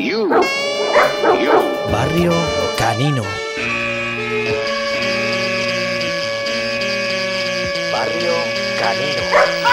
Barrio Canino. Barrio Canino.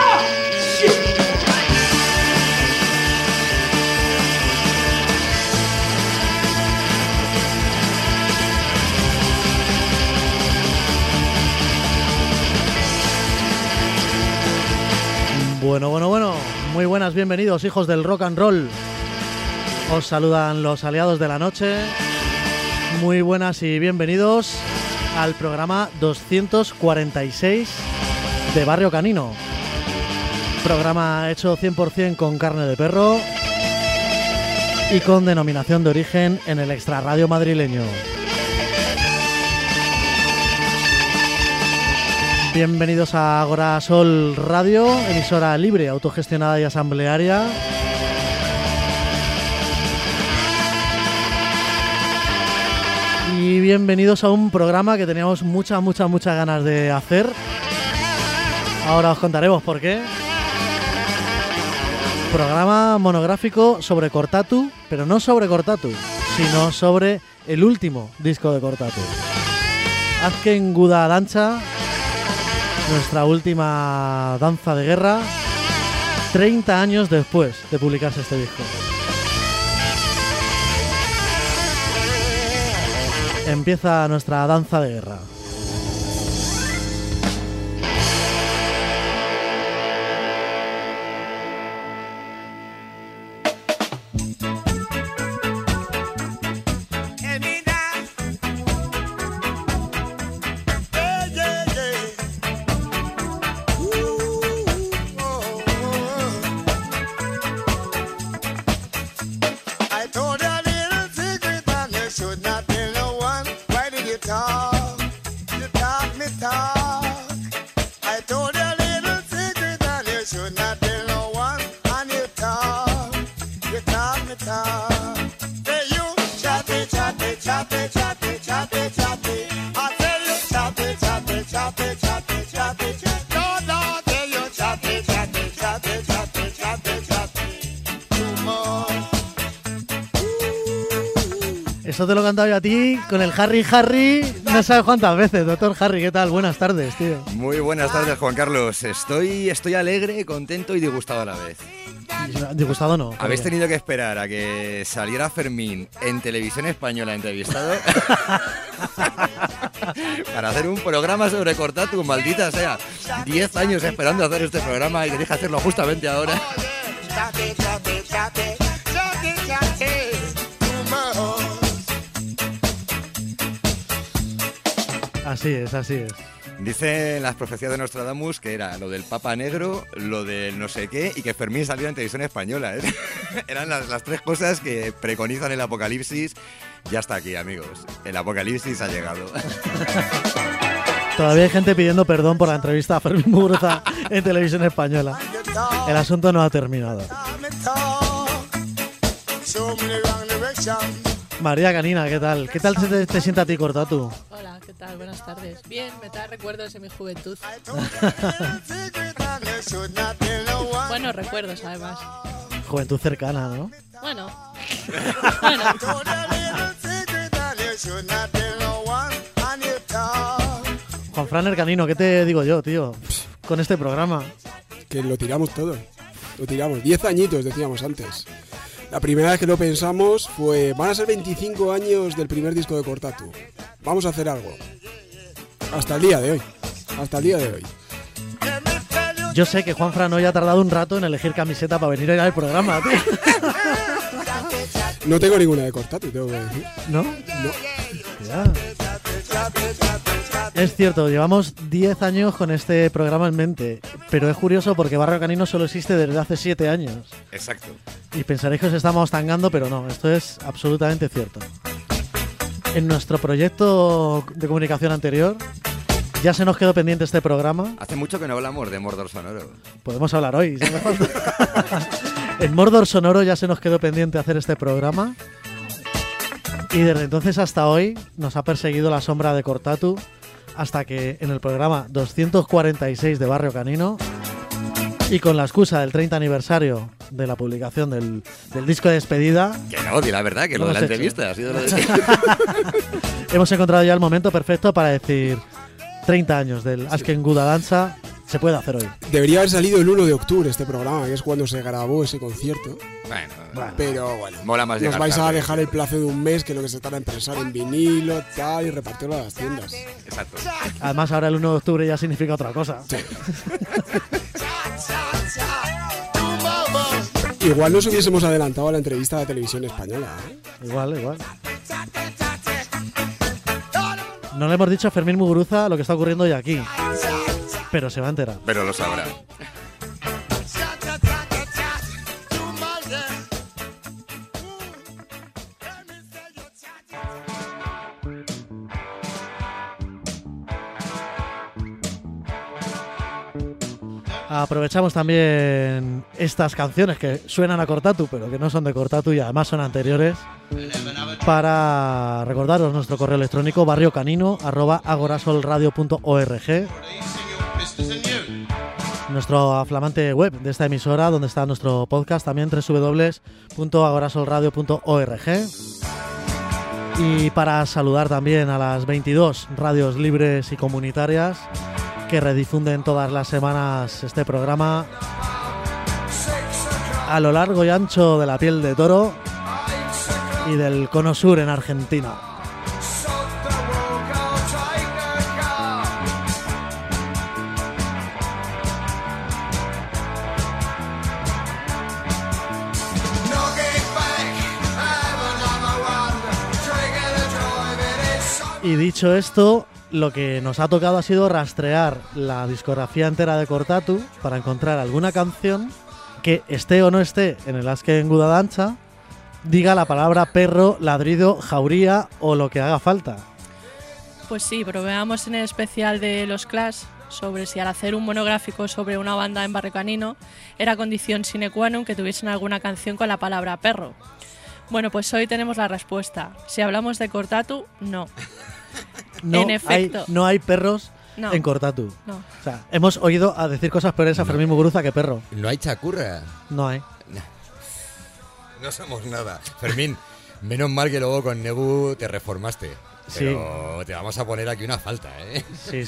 Bueno, muy buenas, bienvenidos hijos del rock and roll. Os saludan los aliados de la noche. Muy buenas y bienvenidos al programa 246 de Barrio Canino. Programa hecho 100% con carne de perro y con denominación de origen en el extrarradio madrileño. Bienvenidos a Agora Sol Radio, emisora libre, autogestionada y asamblearia. Y bienvenidos a un programa que teníamos muchas ganas de hacer. Ahora os contaremos por qué. Programa monográfico sobre Cortatu, pero no sobre Cortatu, sino sobre el último disco de Cortatu. Azken Guda Dantza, nuestra última danza de guerra, 30 años después de publicarse este disco. Empieza nuestra danza de guerra. Esto te lo he cantado yo a ti con el Harry, no sabes cuántas veces. Doctor Harry, ¿qué tal? Buenas tardes, tío. Muy buenas tardes, Juan Carlos. Estoy alegre, contento y disgustado a la vez. Disgustado no. Habéis tenido que esperar a que saliera Fermín en Televisión Española entrevistado para hacer un programa sobre Cortatu, maldita sea. 10 años esperando hacer este programa y queréis que hacerlo justamente ahora. Así es. Dicen las profecías de Nostradamus que era lo del Papa Negro, lo del no sé qué y que Fermín salió en Televisión Española, ¿eh? Eran las tres cosas que preconizan el apocalipsis. Ya está aquí, amigos. El apocalipsis ha llegado. Todavía hay gente pidiendo perdón por la entrevista a Fermín Muguruza en Televisión Española. El asunto no ha terminado. María Canina, ¿qué tal? ¿Qué tal te sienta a ti, Cortatu? Hola, ¿qué tal? Buenas tardes. Bien, me trae recuerdos de mi juventud. Buenos recuerdos, además. Juventud cercana, ¿no? Bueno. Juan Franer Canino, ¿qué te digo yo, tío? Con este programa. Que lo tiramos todo. Lo tiramos. 10 añitos, decíamos antes. La primera vez que lo pensamos fue, van a ser 25 años del primer disco de Cortatu. Vamos a hacer algo. Hasta el día de hoy. Yo sé que Juan Fran hoy ha tardado un rato en elegir camiseta para venir a ir al programa, tío. No tengo ninguna de Cortatu, tengo que decir. ¿No? No. Ya. Es cierto, llevamos 10 años con este programa en mente, pero es curioso porque Barrio Canino solo existe desde hace 7 años. Exacto. Y pensaréis que os estamos tangando, pero no, esto es absolutamente cierto. En nuestro proyecto de comunicación anterior ya se nos quedó pendiente este programa. Hace mucho que no hablamos de Mordor Sonoro. Podemos hablar hoy, si me falta. En Mordor Sonoro ya se nos quedó pendiente hacer este programa. Y desde entonces hasta hoy nos ha perseguido la sombra de Cortatu, hasta que en el programa 246 de Barrio Canino Y con la excusa del 30 aniversario de la publicación del disco de despedida, Que no, di la verdad, que lo de la entrevista ha sido lo de... hemos encontrado ya el momento perfecto para decir 30 años del Azken Guda Danza. Se puede hacer hoy. Debería haber salido el 1 de octubre este programa, que es cuando se grabó ese concierto. Bueno, Pero bueno, mola más nos llegar vais a tarde. dejar el plazo de un mes, que es lo que se tarda en prensar en vinilo, tal, y repartirlo a las tiendas. Exacto. Además, ahora el 1 de octubre ya significa otra cosa. Igual nos hubiésemos adelantado a la entrevista de la televisión española, ¿eh? Igual. No le hemos dicho a Fermín Muguruza lo que está ocurriendo hoy aquí, pero se va a enterar. Pero lo sabrá. Aprovechamos también estas canciones que suenan a Cortatu, pero que no son de Cortatu y además son anteriores, para recordaros nuestro correo electrónico barriocanino@agorasolradio.org, nuestra flamante web de esta emisora, donde está nuestro podcast, también www.agorasolradio.org, y para saludar también a las 22 radios libres y comunitarias que redifunden todas las semanas este programa a lo largo y ancho de la piel de toro y del cono sur en Argentina. Y dicho esto, lo que nos ha tocado ha sido rastrear la discografía entera de Cortatu para encontrar alguna canción que, esté o no esté en el Azken Guda Danza, diga la palabra perro, ladrido, jauría o lo que haga falta. Pues sí, pero veamos en el especial de los Clash sobre si al hacer un monográfico sobre una banda en Barrio Canino era condición sine qua non que tuviesen alguna canción con la palabra perro. Bueno, pues hoy tenemos la respuesta. Si hablamos de Cortatu, no. No, En efecto. no hay perros No. en Cortatu. No. O sea, hemos oído a decir cosas peores a Fermín Muguruza que perro. No hay chacurra. No hay. No somos nada. Fermín, menos mal que luego con Nebu te reformaste. Pero te vamos a poner aquí una falta, ¿eh? Sí.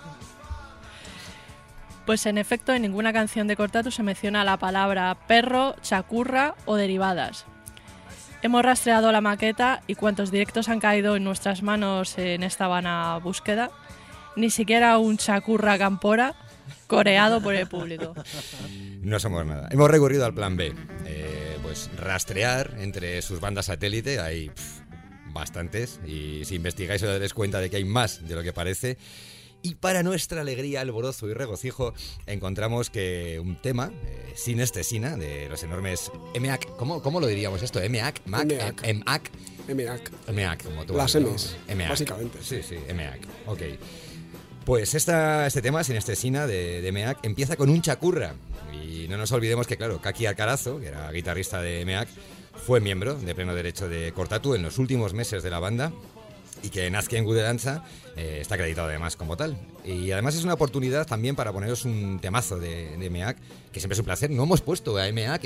Pues en efecto, en ninguna canción de Cortatu se menciona la palabra perro, chacurra o derivadas. Hemos rastreado la maqueta y cuantos directos han caído en nuestras manos en esta vana búsqueda, ni siquiera un chacurra campora coreado por el público. No somos nada. Hemos recurrido al plan B. Pues rastrear entre sus bandas satélite, hay bastantes, y si investigáis os daréis cuenta de que hay más de lo que parece. Y para nuestra alegría, alborozo y regocijo, encontramos que un tema, Sinestesina, de los enormes EMAC, ¿cómo lo diríamos esto? EMAC, EMAC, como tú. las M's, EMAC. básicamente. Sí, EMAC, ok. Pues este tema, Sinestesina, de EMAC, empieza con un chacurra. Y no nos olvidemos que, claro, Kaki Alcarazo, que era guitarrista de EMAC, fue miembro de pleno derecho de Cortatu en los últimos meses de la banda, y que en Azken Guda Danza está acreditado además como tal. Y además es una oportunidad también para poneros un temazo de EMAC, que siempre es un placer. No hemos puesto a EMAC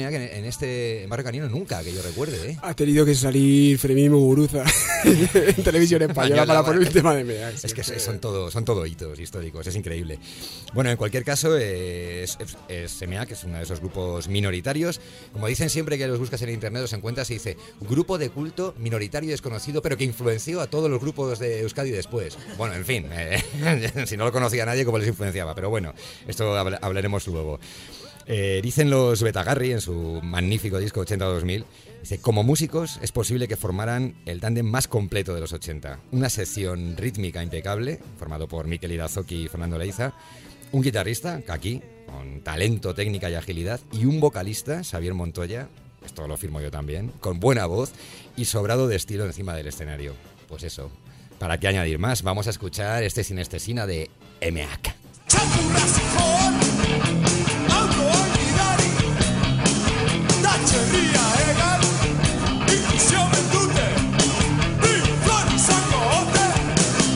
en Barrio Canino nunca, que yo recuerde, ¿eh? Ha tenido que salir Fermín Muguruza en televisión española para poner el tema de EMAC. Es que son todo hitos históricos, es increíble. Bueno, en cualquier caso, EMAC es uno de esos grupos minoritarios. Como dicen siempre que los buscas en internet, los encuentras y dice grupo de culto minoritario y desconocido, pero que influenció a todos los grupos de Euskadi después. Bueno, en fin, si no lo conocía nadie, ¿cómo les influenciaba? Pero bueno, esto hablaremos luego. Dicen los Betagarri en su magnífico disco 80-2000, dice, como músicos es posible que formaran el tándem más completo de los 80. Una sección rítmica impecable, formado por Mikel Irazoki y Fernando Leiza, un guitarrista, Kaki, con talento, técnica y agilidad, y un vocalista, Xavier Montoya, esto lo firmo yo también, con buena voz y sobrado de estilo encima del escenario. Pues eso, ¿para qué añadir más? Vamos a escuchar este Sinestesina de EMAC.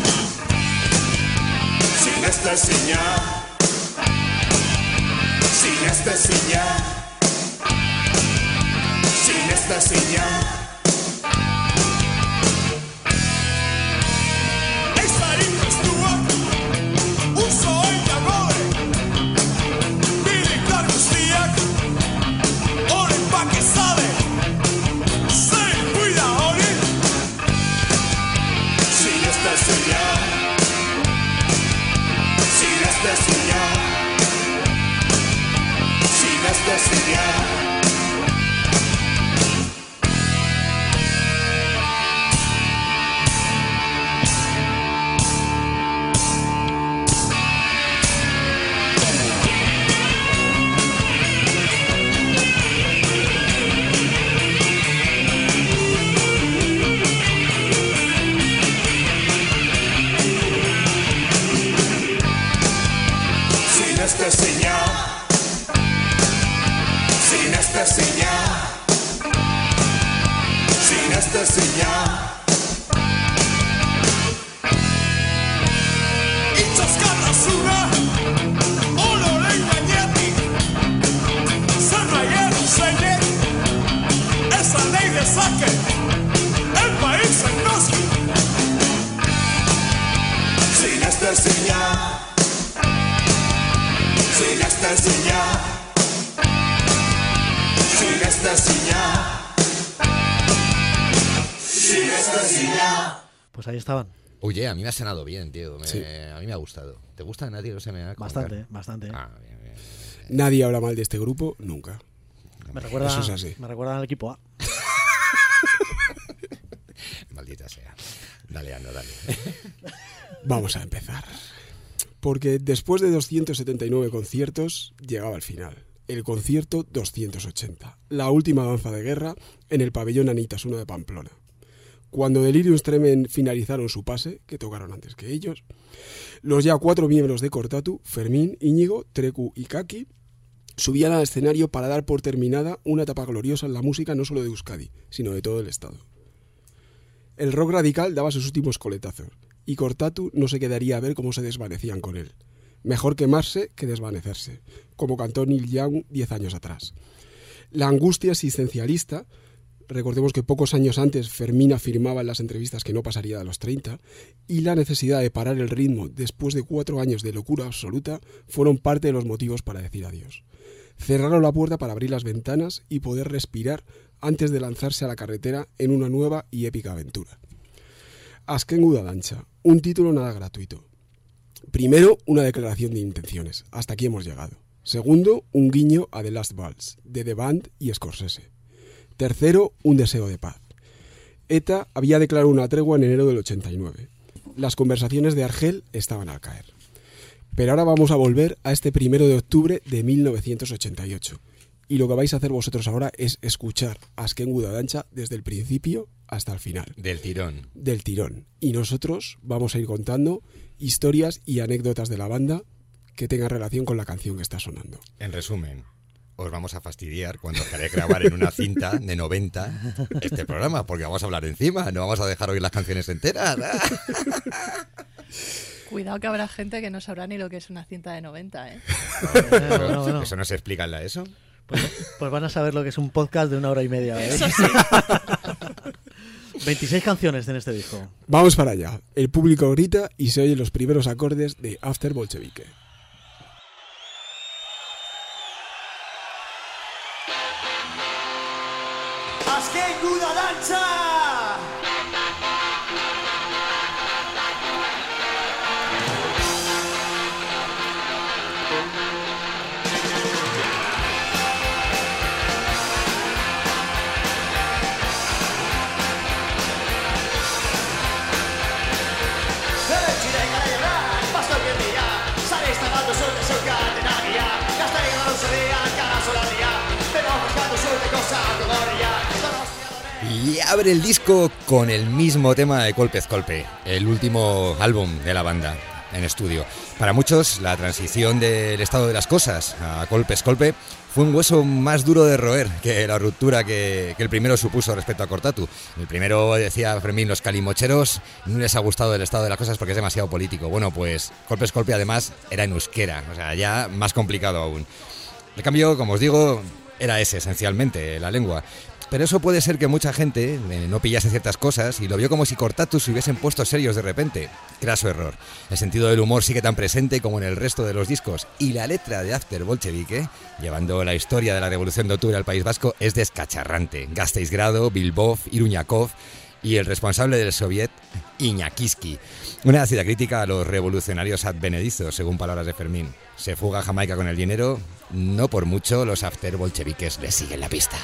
Sinestesina, sin esta señal. Pues ahí estaban. Oye, a mí me ha sonado bien, tío. Sí. A mí me ha gustado. ¿Te gusta, Nati? No sé, me va a contar. Bastante, bastante. Ah, bien, bien. Nadie habla mal de este grupo, nunca. Me recuerda, Eso es así. me recuerda al equipo A. Maldita sea. Dale, Ando, dale. Vamos a empezar. Porque después de 279 conciertos, llegaba al final. El concierto 280. La última danza de guerra en el pabellón Anitas 1 de Pamplona. Cuando Delirium Tremens finalizaron su pase, que tocaron antes que ellos, los ya 4 miembros de Cortatu, Fermín, Íñigo, Trecu y Kaki, subían al escenario para dar por terminada una etapa gloriosa en la música no solo de Euskadi, sino de todo el Estado. El rock radical daba sus últimos coletazos, y Cortatu no se quedaría a ver cómo se desvanecían con él. Mejor quemarse que desvanecerse, como cantó Neil Young 10 años atrás. La angustia existencialista, recordemos que pocos años antes Fermín afirmaba en las entrevistas que no pasaría de los 30, y la necesidad de parar el ritmo después de 4 años de locura absoluta fueron parte de los motivos para decir adiós. Cerraron la puerta para abrir las ventanas y poder respirar antes de lanzarse a la carretera en una nueva y épica aventura. Azken Gudadancha, un título nada gratuito. Primero, una declaración de intenciones. Hasta aquí hemos llegado. Segundo, un guiño a The Last Waltz, de The Band y Scorsese. Tercero, un deseo de paz. ETA había declarado una tregua en enero del 89. Las conversaciones de Argel estaban al caer. Pero ahora vamos a volver a este 1 de octubre de 1988. Y lo que vais a hacer vosotros ahora es escuchar a Azken Gudadancha desde el principio hasta el final. Del tirón. Del tirón. Y nosotros vamos a ir contando historias y anécdotas de la banda que tengan relación con la canción que está sonando. En resumen, os vamos a fastidiar cuando os haré grabar en una cinta de 90 este programa, porque vamos a hablar encima, no vamos a dejar oír las canciones enteras. Cuidado que habrá gente que no sabrá ni lo que es una cinta de 90, ¿eh? Bueno. ¿Eso no se explica en la ESO? Pues van a saber lo que es un podcast de 1 hora y media, ¿eh? Eso sí. 26 canciones en este disco. Vamos para allá. El público grita y se oyen los primeros acordes de After Bolshevike. Azken Gudadancha! Y abre el disco con el mismo tema de Kolpez Kolpe, el último álbum de la banda en estudio. Para muchos, la transición del estado de las cosas a Kolpez Kolpe fue un hueso más duro de roer que la ruptura que el primero supuso respecto a Cortatu. El primero, decía Fermín, los calimocheros no les ha gustado el estado de las cosas porque es demasiado político. Bueno, pues Kolpez Kolpe además era en euskera, o sea, ya más complicado aún. El cambio, como os digo, era ese esencialmente, la lengua. Pero eso puede ser que mucha gente no pillase ciertas cosas y lo vio como si Cortatus se hubiesen puesto serios de repente. Craso error. El sentido del humor sigue tan presente como en el resto de los discos. Y la letra de After Bolchevique, llevando la historia de la Revolución de Octubre al País Vasco, es descacharrante. Gasteiz-Grado, Bilbov, Iruñakov y el responsable del soviet, Iñakiski. Una ácida crítica a los revolucionarios advenedizos, según palabras de Fermín. Se fuga a Jamaica con el dinero, no por mucho los after bolcheviques le siguen la pista.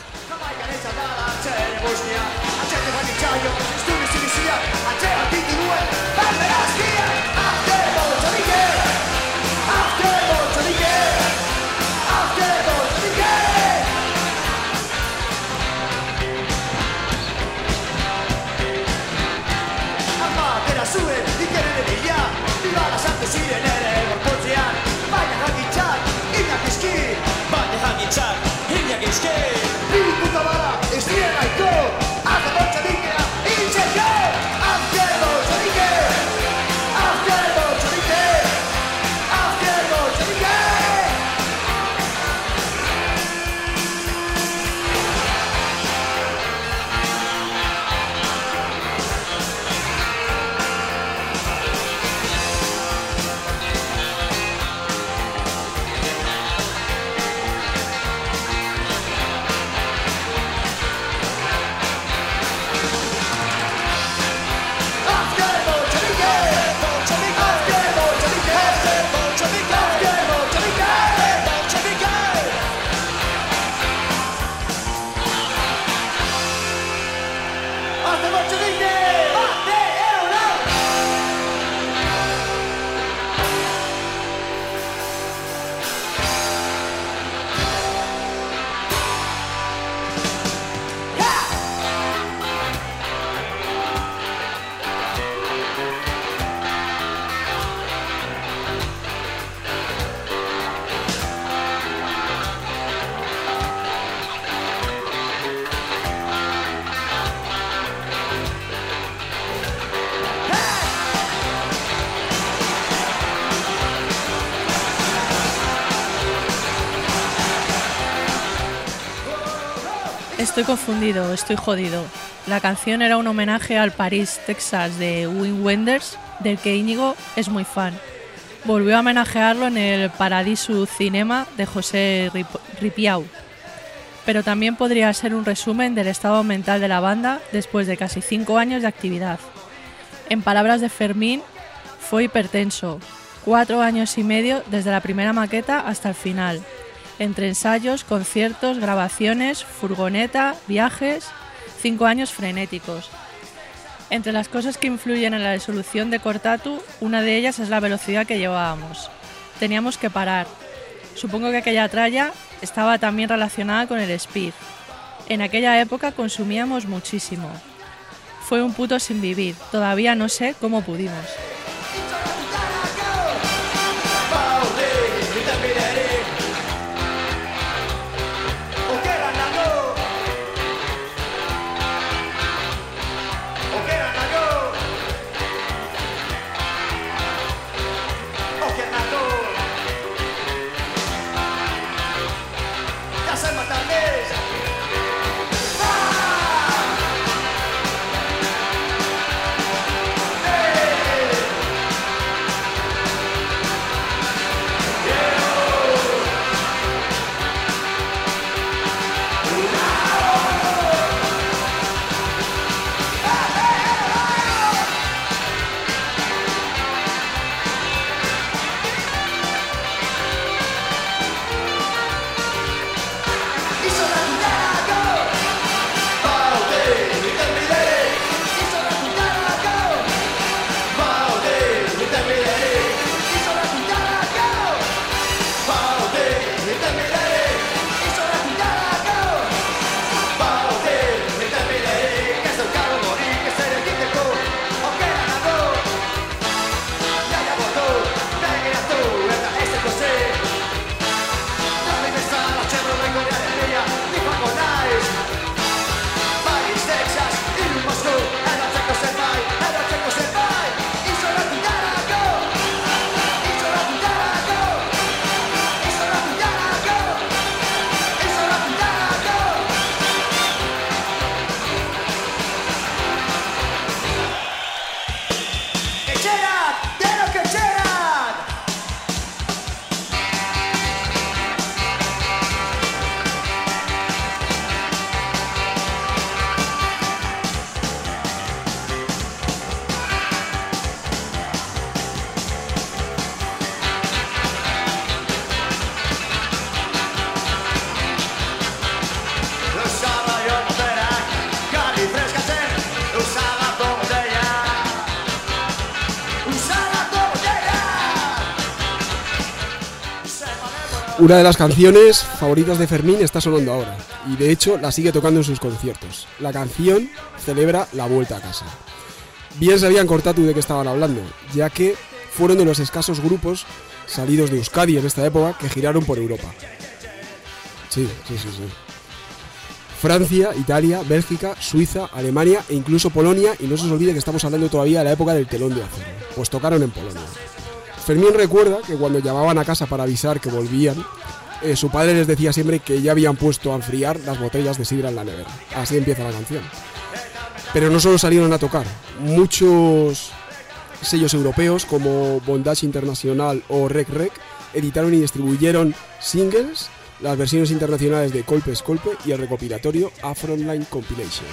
Estoy confundido, estoy jodido. La canción era un homenaje al París, Texas de Wim Wenders, del que Íñigo es muy fan. Volvió a homenajearlo en el Paradiso Cinema de José Ripiau. Pero también podría ser un resumen del estado mental de la banda después de casi 5 años de actividad. En palabras de Fermín, fue hipertenso. 4 años y medio desde la primera maqueta hasta el final. Entre ensayos, conciertos, grabaciones, furgoneta, viajes, 5 años frenéticos. Entre las cosas que influyen en la resolución de Cortatu, una de ellas es la velocidad que llevábamos. Teníamos que parar. Supongo que aquella tralla estaba también relacionada con el speed. En aquella época consumíamos muchísimo. Fue un puto sin vivir. Todavía no sé cómo pudimos. Una de las canciones favoritas de Fermín está sonando ahora, y de hecho la sigue tocando en sus conciertos. La canción celebra la vuelta a casa. Bien sabían Cortatu de qué estaban hablando, ya que fueron de los escasos grupos salidos de Euskadi en esta época que giraron por Europa. Sí. Francia, Italia, Bélgica, Suiza, Alemania e incluso Polonia, y no se os olvide que estamos hablando todavía de la época del telón de acero, pues tocaron en Polonia. Fermín recuerda que cuando llamaban a casa para avisar que volvían, su padre les decía siempre que ya habían puesto a enfriar las botellas de sidra en la nevera. Así empieza la canción. Pero no solo salieron a tocar, muchos sellos europeos como Bondage International o Rec Rec editaron y distribuyeron singles, las versiones internacionales de Colpe es Colpe y el recopilatorio A Frontline Compilation.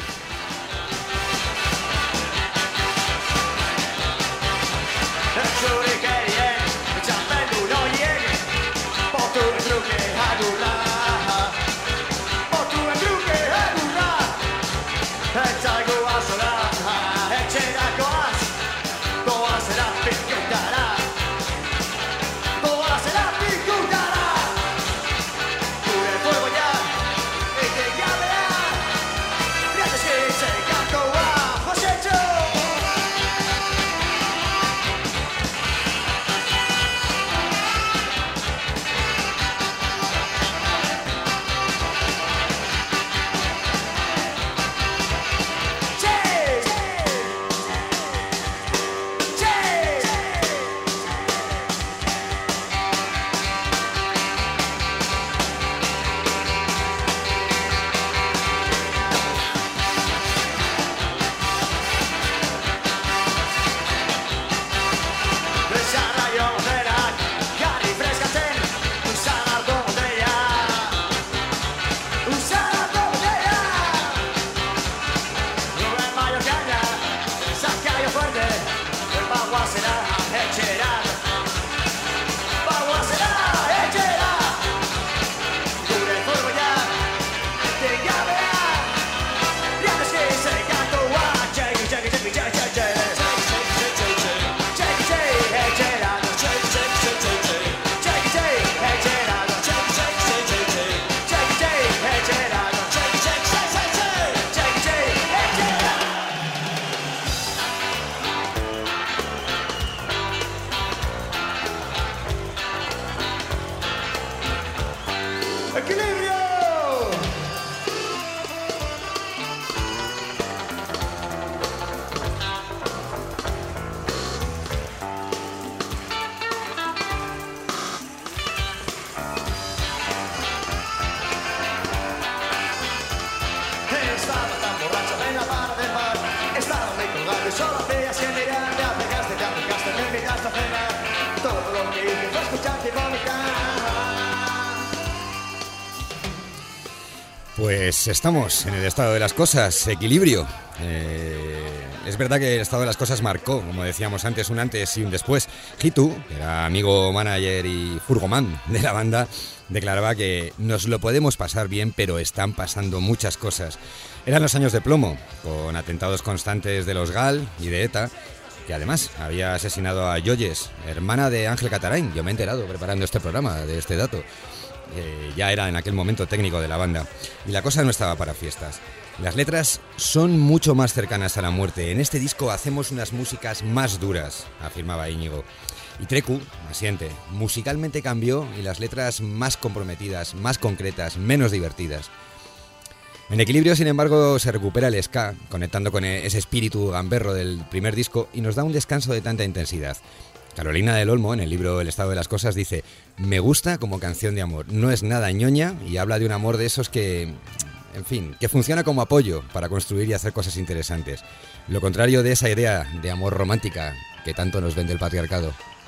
Pues estamos en el estado de las cosas, equilibrio. Es verdad que el estado de las cosas marcó, como decíamos antes, un antes y un después. Hitu, que era amigo, manager y furgoman de la banda, declaraba que nos lo podemos pasar bien, pero están pasando muchas cosas. Eran los años de plomo, con atentados constantes de los GAL y de ETA, que además había asesinado a Yoyes, hermana de Ángel Catarain. Yo me he enterado preparando este programa de este dato. Ya era en aquel momento técnico de la banda. Y la cosa no estaba para fiestas. Las letras son mucho más cercanas a la muerte. En este disco hacemos unas músicas más duras, afirmaba Íñigo. Y Trecu asiente. Musicalmente cambió y las letras más comprometidas, más concretas, menos divertidas. En Equilibrio, sin embargo, se recupera el ska, conectando con ese espíritu gamberro del primer disco, y nos da un descanso de tanta intensidad. Carolina del Olmo, en el libro El estado de las cosas, dice: me gusta como canción de amor, no es nada ñoña y habla de un amor de esos que, en fin, que funciona como apoyo para construir y hacer cosas interesantes. Lo contrario de esa idea de amor romántica que tanto nos vende el patriarcado.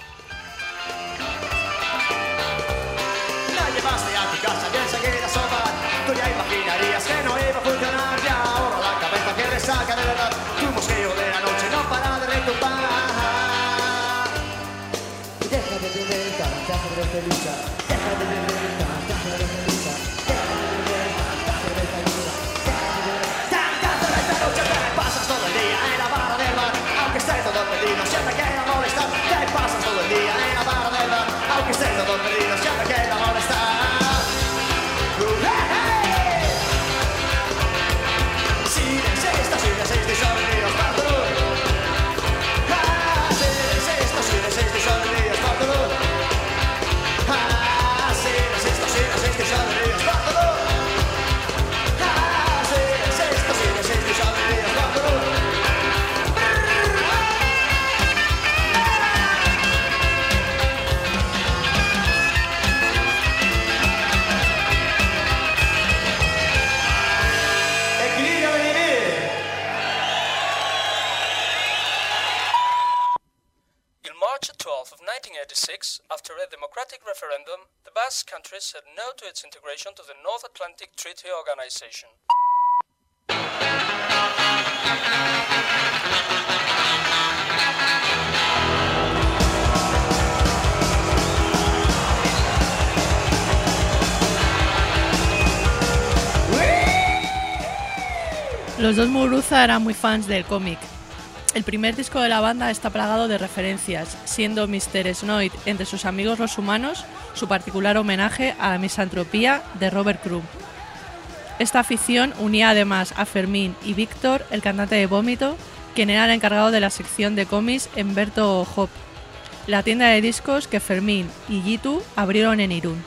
La llevaste a tu casa y enseguida sopa. Tú ya imaginarías que no iba a funcionar. Ya ahora la cabeza que resaca de verdad. Tu mosqueo de la noche no para de retumbar. Deja de beber, deja de feliz. Deja de beber, deja de feliz. Deja de beber, deja de feliz. Tantas de esta noche te pasas todo el día en la barra del bar. Aunque esté todo perdido, siempre queda molestar. Te pasas 1986, after a democratic referendum, the Basque Country said no to its integration to the North Atlantic Treaty Organization. Los dos Muguruza eran muy fans del cómic. El primer disco de la banda está plagado de referencias, siendo Mr. Snoid entre sus amigos los humanos su particular homenaje a la misantropía de Robert Crumb. Esta afición unía además a Fermín y Víctor, el cantante de Vómito, quien era el encargado de la sección de cómics en Berto Hop, la tienda de discos que Fermín y Yitu abrieron en Irún.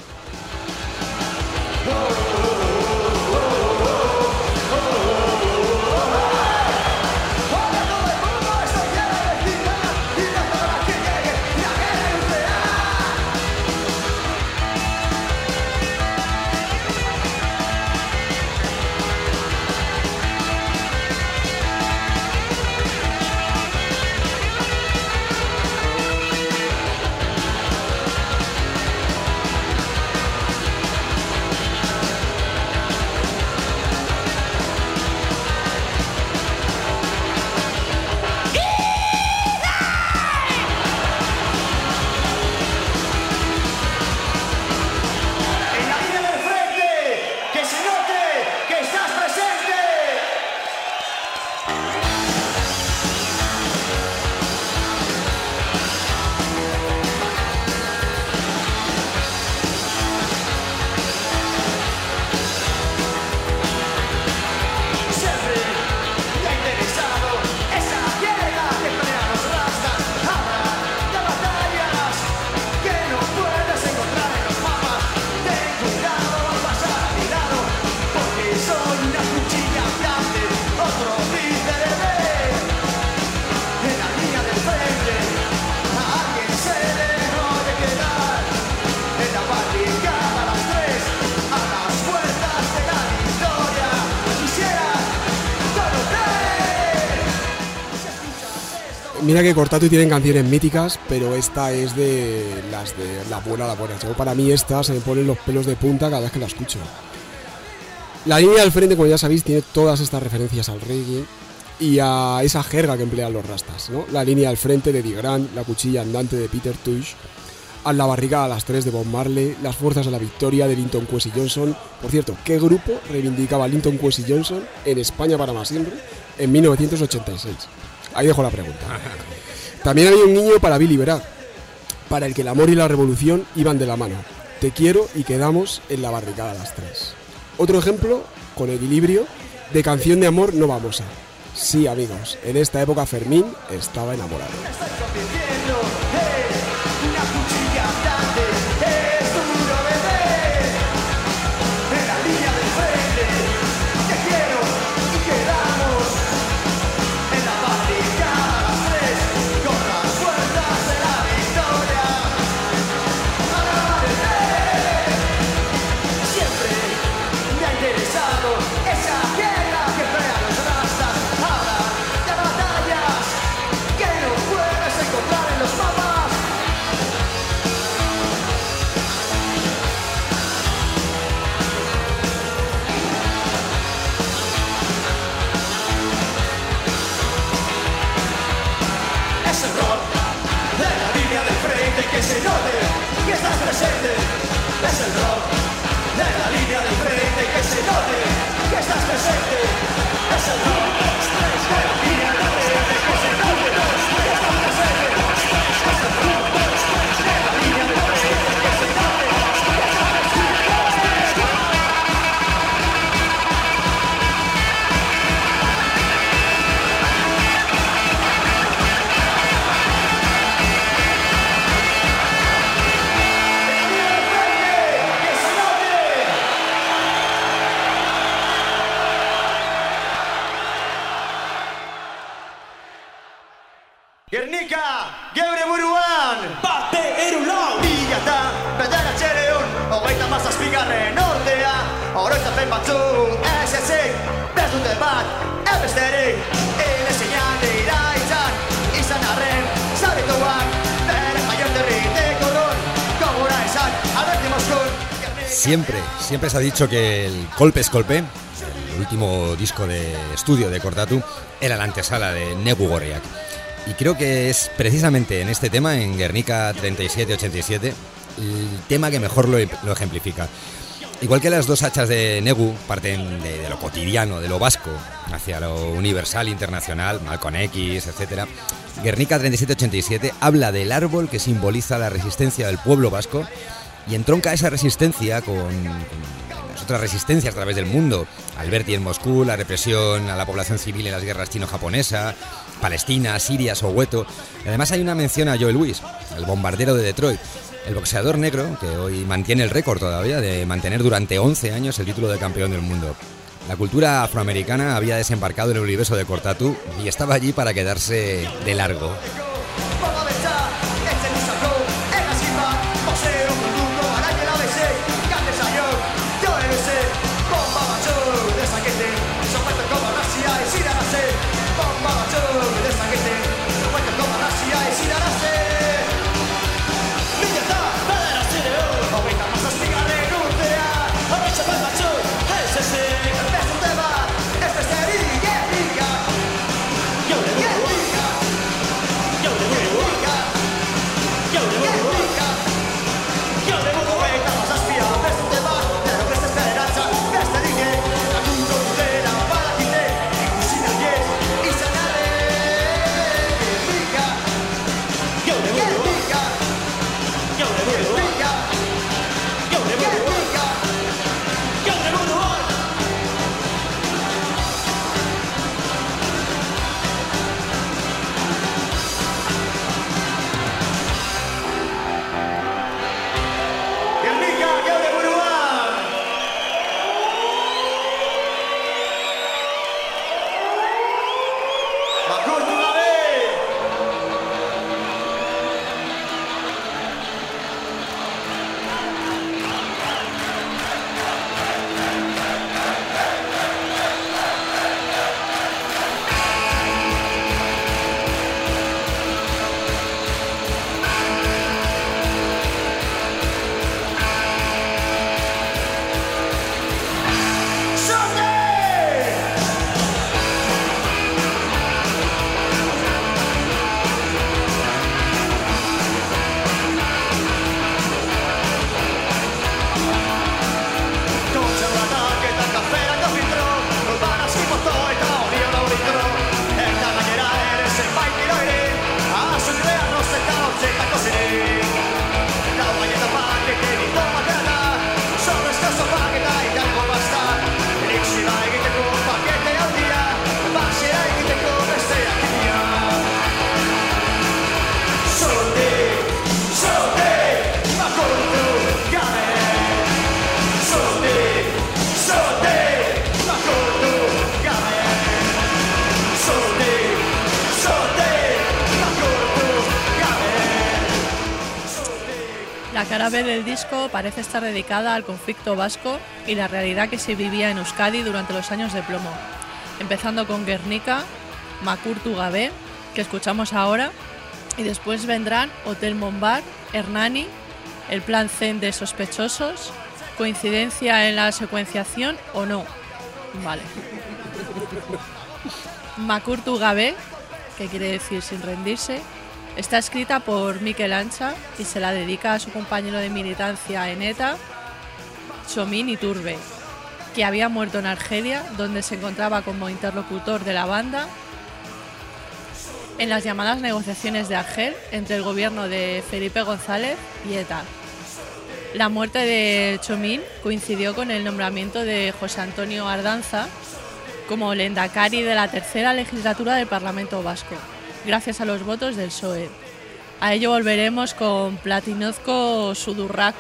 Mira que Cortatu tienen canciones míticas, pero esta es de las de la buena. Yo, para mí esta se me ponen los pelos de punta cada vez que la escucho. La línea del frente, como ya sabéis, tiene todas estas referencias al reggae y a esa jerga que emplean los rastas, ¿no? La línea del frente de Eddie Grant, la cuchilla andante de Peter Tosh, a la barricada a las 3 de Bob Marley, las fuerzas de la victoria de Linton Kwesi Johnson. Por cierto, ¿qué grupo reivindicaba Linton Kwesi Johnson en España para más siempre en 1986? Ahí dejo la pregunta. También había un niño para Billy Bragg, para el que el amor y la revolución iban de la mano. Te quiero y quedamos en la barricada a las 3. Otro ejemplo, con equilibrio, de canción de amor no vamos a. Sí, amigos, en esta época Fermín estaba enamorado. Gernika, geure buruan bate erulau Bilata, bederatxereun Hogeita mazazpigarren ordea Oroitzapen batzuk ez ezik Berdute bat, ebesterik Inezinan dira izan arren Zabituak, bere jaion derriteko ron Siempre se ha dicho que el Kolpe es Kolpe, el último disco de estudio de Kortatu, era la antesala de Negu Gorriak. Y creo que es precisamente en este tema, en Guernica 3787, el tema que mejor lo ejemplifica. Igual que las dos hachas de Negu parten de lo cotidiano, de lo vasco, hacia lo universal, internacional, Malcolm X, etc. Guernica 3787 habla del árbol que simboliza la resistencia del pueblo vasco y entronca esa resistencia con las otras resistencias a través del mundo. Alberti en Moscú, la represión a la población civil en las guerras chino-japonesa, Palestina, Siria, Soweto. Además hay una mención a Joe Louis, el bombardero de Detroit, el boxeador negro que hoy mantiene el récord todavía de mantener durante 11 años el título de campeón del mundo. La cultura afroamericana había desembarcado en el universo de Kortatu y estaba allí para quedarse de largo. La cara B del disco parece estar dedicada al conflicto vasco y la realidad que se vivía en Euskadi durante los años de plomo, empezando con Guernica, Makurtu Gabe, que escuchamos ahora, y después vendrán Hotel Mombar, Hernani, El Plan Zen de Sospechosos, ¿coincidencia en la secuenciación o no? Vale. Makurtu Gabe, que quiere decir sin rendirse, está escrita por Mikel Antza y se la dedica a su compañero de militancia en ETA, Txomin Iturbe, que había muerto en Argelia, donde se encontraba como interlocutor de la banda en las llamadas negociaciones de Argel entre el gobierno de Felipe González y ETA. La muerte de Txomin coincidió con el nombramiento de José Antonio Ardanza como lehendakari de la tercera legislatura del Parlamento Vasco, gracias a los votos del PSOE. A ello volveremos con Platinozko Sudurrak.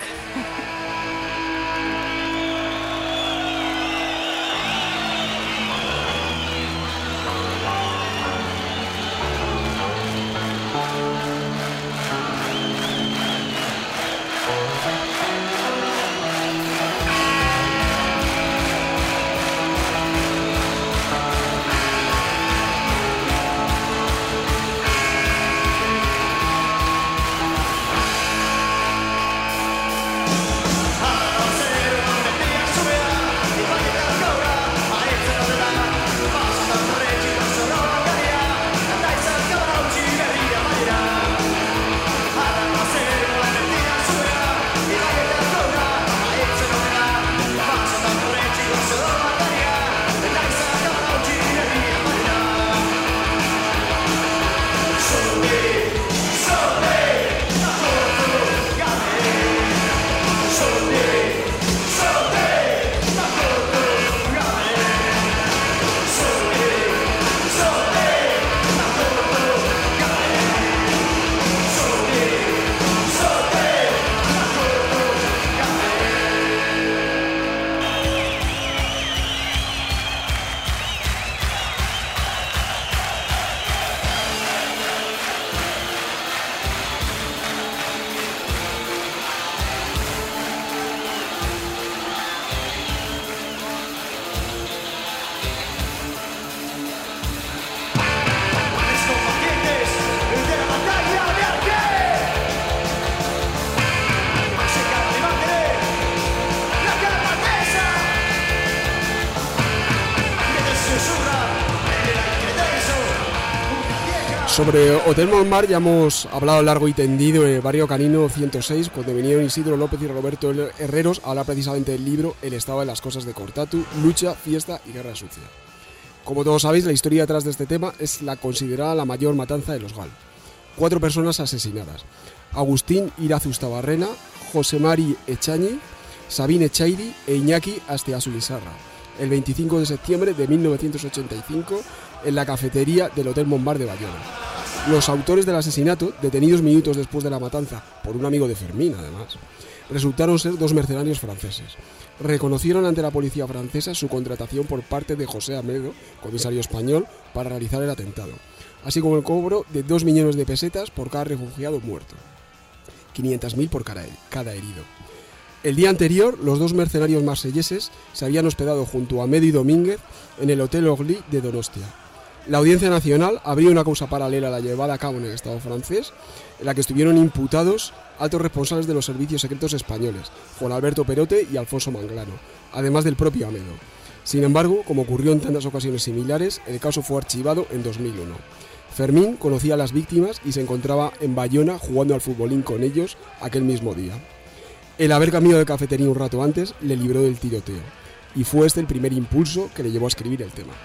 Sobre Hotel Montmar ya hemos hablado largo y tendido en el barrio Canino 106, cuando vinieron Isidro López y Roberto Herreros a hablar precisamente del libro El estado de las cosas de Cortatu, lucha, fiesta y guerra sucia. Como todos sabéis, la historia detrás de este tema es la considerada la mayor matanza de los GAL. 4 personas asesinadas: Agustín Irazustabarrena, José Mari Echañi, Sabine Echaidi e Iñaki Asteasulizarra, el 25 de septiembre de 1985 en la cafetería del Hotel Montmar de Bayona. Los autores del asesinato, detenidos minutos después de la matanza por un amigo de Fermín además, resultaron ser 2 mercenarios franceses. Reconocieron ante la policía francesa su contratación por parte de José Amedo, comisario español, para realizar el atentado, así como el cobro de 2 millones de pesetas por cada refugiado muerto, 500.000 por cada herido. El día anterior, los 2 mercenarios marselleses se habían hospedado junto a Amedo y Domínguez en el Hotel Orly de Donostia. La Audiencia Nacional abrió una causa paralela a la llevada a cabo en el Estado francés, en la que estuvieron imputados altos responsables de los servicios secretos españoles, Juan Alberto Perote y Alfonso Manglano, además del propio Amedo. Sin embargo, como ocurrió en tantas ocasiones similares, el caso fue archivado en 2001. Fermín conocía a las víctimas y se encontraba en Bayona jugando al futbolín con ellos aquel mismo día. El haber cambiado de cafetería un rato antes le libró del tiroteo, y fue este el primer impulso que le llevó a escribir el tema.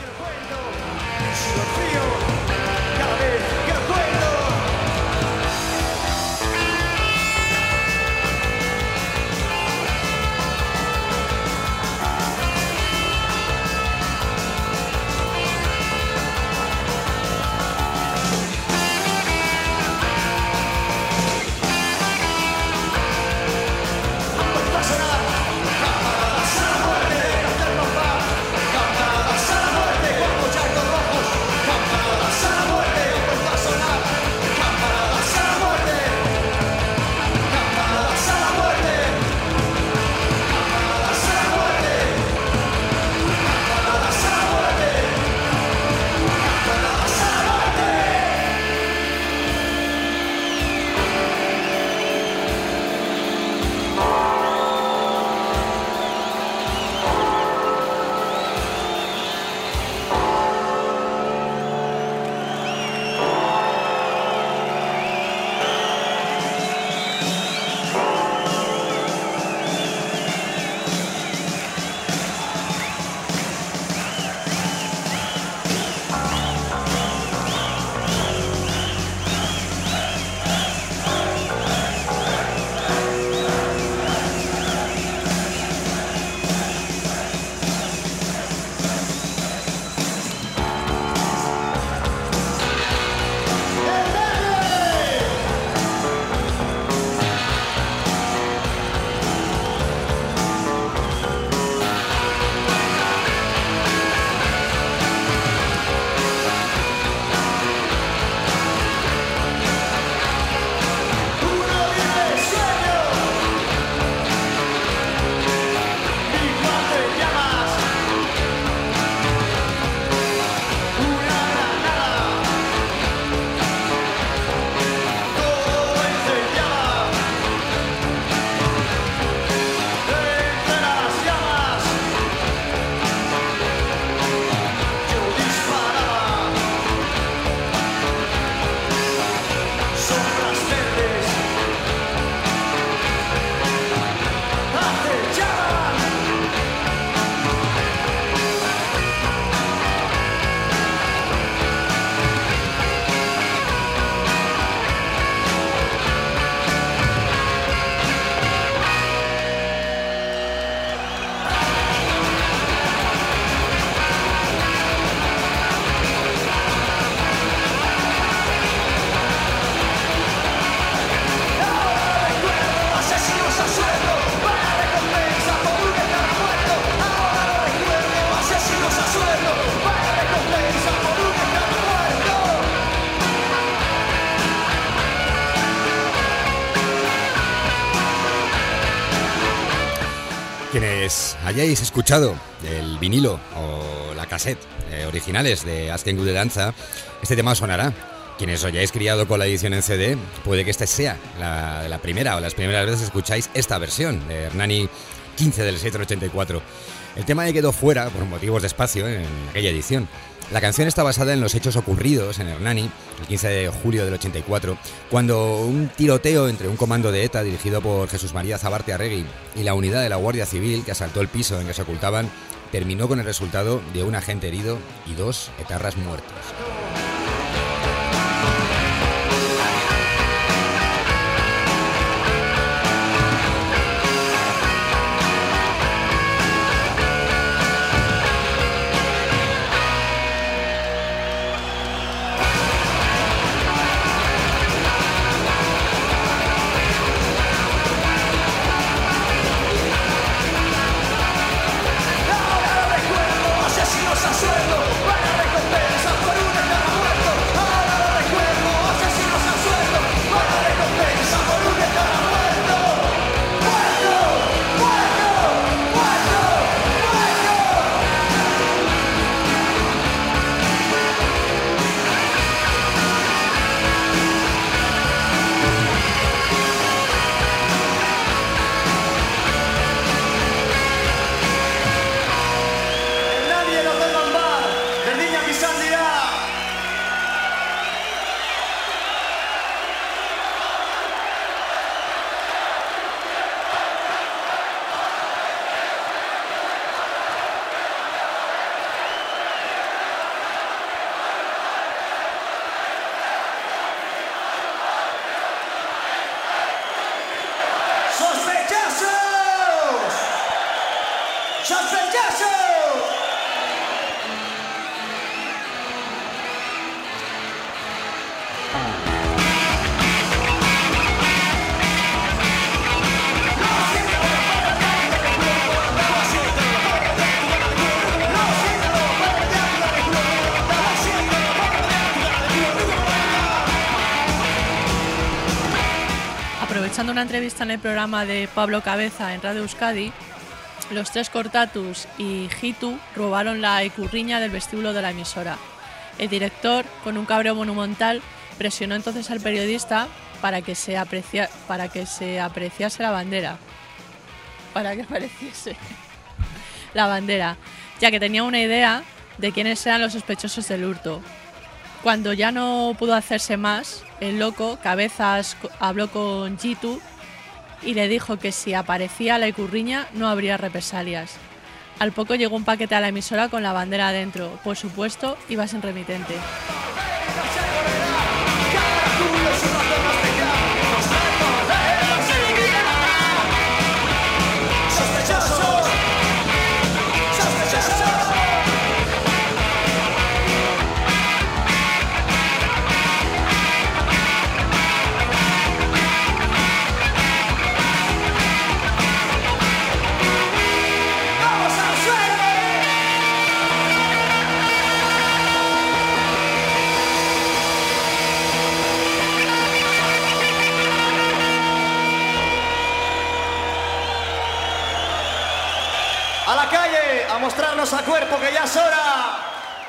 Quienes hayáis escuchado el vinilo o la cassette originales de Azken Gude Danza, este tema sonará. Quienes os hayáis criado con la edición en CD, puede que este sea la primera o las primeras veces que escucháis esta versión de Hernani 15 del 6 del 84. El tema quedó fuera por motivos de espacio en aquella edición. La canción está basada en los hechos ocurridos en Hernani, el 15 de julio del 84, cuando un tiroteo entre un comando de ETA dirigido por Jesús María Zabarte Arregui y la unidad de la Guardia Civil que asaltó el piso en que se ocultaban, terminó con el resultado de un agente herido y 2 etarras muertos. Aprovechando una entrevista en el programa de Pablo Cabeza en Radio Euskadi, los 3 Cortatus y Gitu robaron la icurriña del vestíbulo de la emisora. El director, con un cabreo monumental, presionó entonces al periodista para que se apreciase la bandera. Para que apareciese la bandera, ya que tenía una idea de quiénes eran los sospechosos del hurto. Cuando ya no pudo hacerse más, el loco Cabezas habló con Gitu y le dijo que si aparecía la icurriña no habría represalias. Al poco llegó un paquete a la emisora con la bandera adentro. Por supuesto, iba sin remitente. ¡A la calle! ¡A mostrarnos a cuerpo que ya es hora!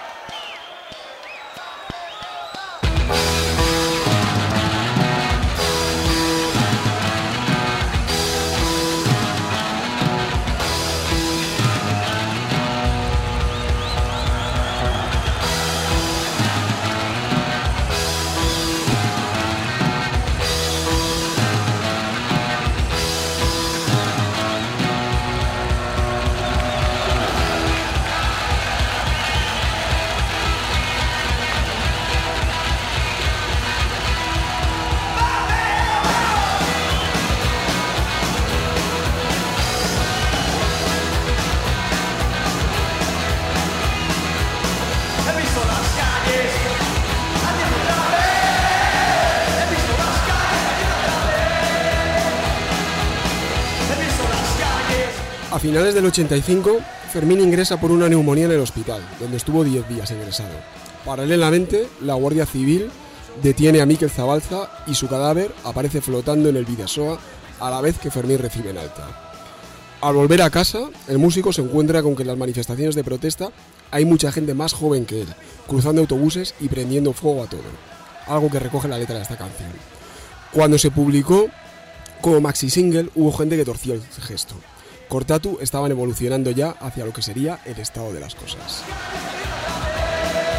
A finales del 85, Fermín ingresa por una neumonía en el hospital, donde estuvo 10 días ingresado. Paralelamente, la Guardia Civil detiene a Mikel Zabalza y su cadáver aparece flotando en el Bidasoa a la vez que Fermín recibe el alta. Al volver a casa, el músico se encuentra con que en las manifestaciones de protesta hay mucha gente más joven que él, cruzando autobuses y prendiendo fuego a todo, algo que recoge la letra de esta canción. Cuando se publicó como maxi single, hubo gente que torció el gesto. Cortatu estaban evolucionando ya hacia lo que sería el estado de las cosas.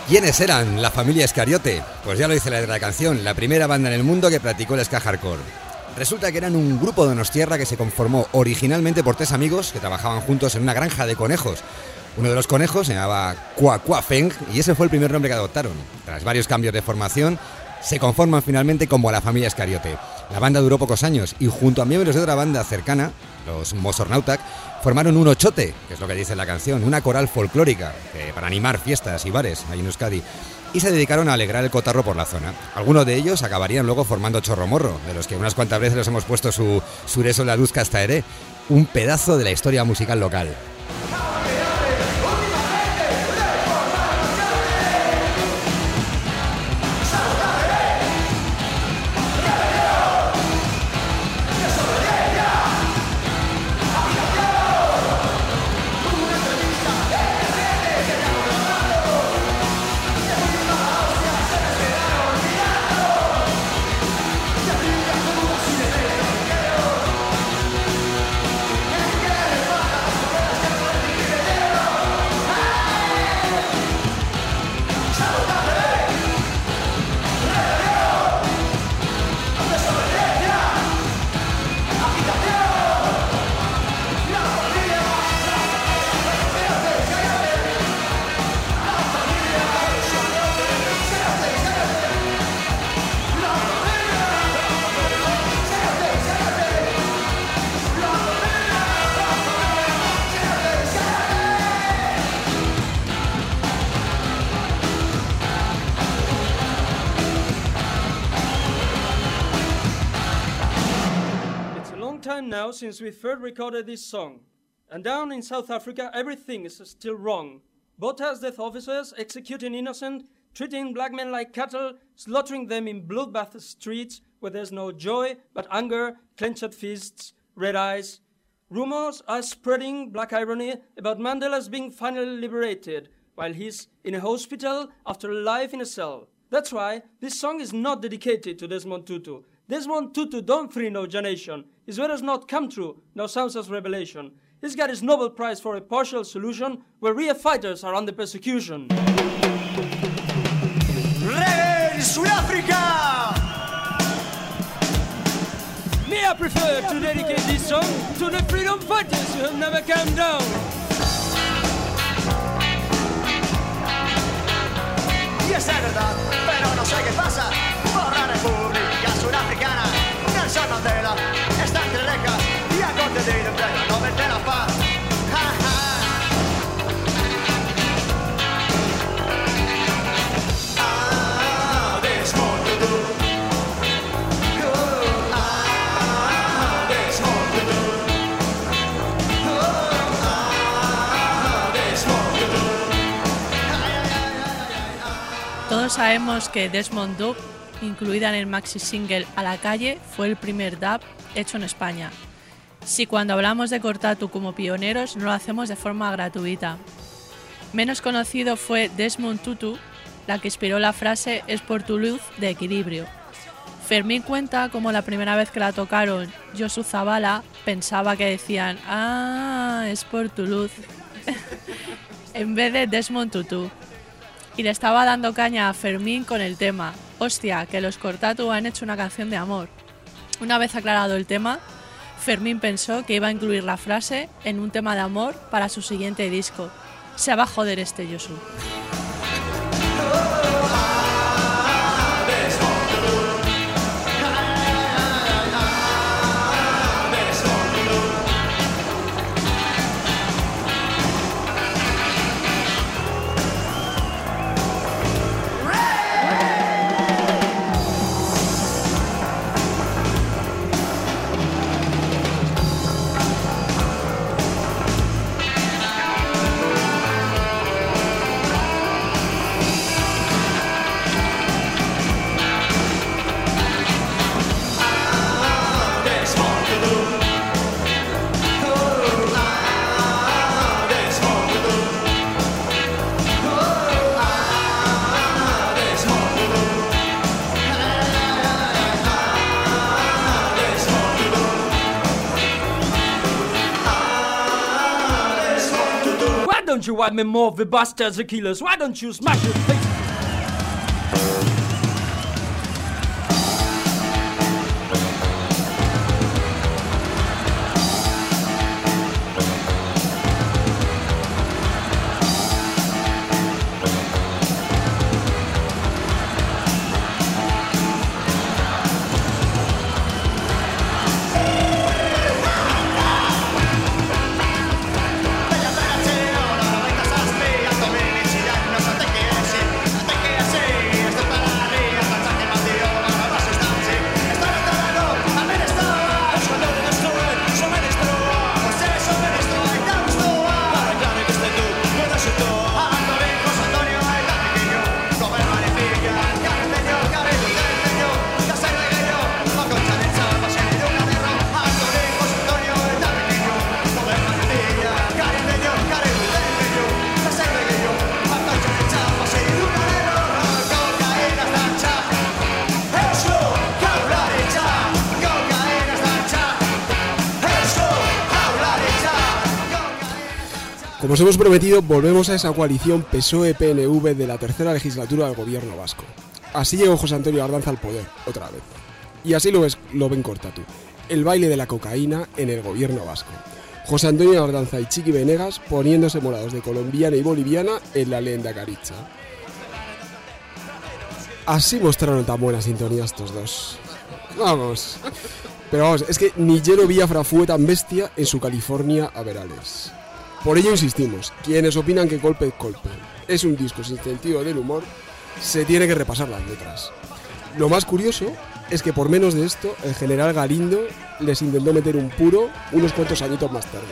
¿Quiénes eran la familia Escariote? Pues ya lo dice la letra de la canción, la primera banda en el mundo que practicó el ska hardcore. Resulta que eran un grupo de donostierra que se conformó originalmente por 3 amigos que trabajaban juntos en una granja de conejos. Uno de los conejos se llamaba Kwa Kwa Feng y ese fue el primer nombre que adoptaron. Tras varios cambios de formación, se conforman finalmente como la familia Escariote. La banda duró pocos años y junto a miembros de otra banda cercana, los Mosornautak, formaron un ochote, que es lo que dice la canción, una coral folclórica para animar fiestas y bares ahí en Euskadi, y se dedicaron a alegrar el cotarro por la zona. Algunos de ellos acabarían luego formando Chorromorro, de los que unas cuantas veces les hemos puesto su Sureso la Luz Castaeré, un pedazo de la historia musical local. Now since we first recorded this song, and down in South Africa everything is still wrong. Botas death officers executing innocent, treating black men like cattle, slaughtering them in bloodbath streets where there's no joy but anger, clenched fists, red eyes. Rumors are spreading black irony about Mandela's being finally liberated while he's in a hospital after a life in a cell. That's why this song is not dedicated to Desmond Tutu. Desmond Tutu don't free no generation. His word has not come true, no sounds as revelation. He's got his Nobel Prize for a partial solution where real fighters are under persecution. Red Sudafrica! Me, I prefer to dedicate this song to the freedom fighters who have never come down. Y es verdad, pero no sé qué pasa por la República Sudafricana. Nelson Mandela está entre rejas y ha concedido el premio Nobel de la Paz. ¡Ja, ja! Ah, Desmond Tutu. Desmond Tutu. Desmond Tutu. Todos sabemos que Desmond Tutu, incluida en el maxi single A la calle, fue el primer dub hecho en España. Si cuando hablamos de Cortatu como pioneros no lo hacemos de forma gratuita. Menos conocido fue Desmond Tutu, la que inspiró la frase "es por tu luz" de Equilibrio. Fermín cuenta como la primera vez que la tocaron Josu Zabala pensaba que decían "ah, es por tu luz" en vez de Desmond Tutu. Y le estaba dando caña a Fermín con el tema. Hostia, que los Cortatu han hecho una canción de amor. Una vez aclarado el tema, Fermín pensó que iba a incluir la frase en un tema de amor para su siguiente disco. Se va a joder este Josu. Why don't you wipe me more of the bastards, the killers? Why don't you smash your faces? Como os hemos prometido, volvemos a esa coalición PSOE-PNV de la tercera legislatura del gobierno vasco. Así llegó José Antonio Ardanza al poder, otra vez. Y así lo ven Kortatu. El baile de la cocaína en el gobierno vasco. José Antonio Ardanza y Chiqui Venegas poniéndose morados de colombiana y boliviana en la lehendakaritza. Así mostraron tan buena sintonía estos dos. Vamos. Pero vamos, es que ni Yelo Biafra fue tan bestia en su California a Verales. Por ello insistimos, quienes opinan que Golpe es un disco sin sentido del humor, se tiene que repasar las letras. Lo más curioso es que por menos de esto, el general Galindo les intentó meter un puro unos cuantos añitos más tarde.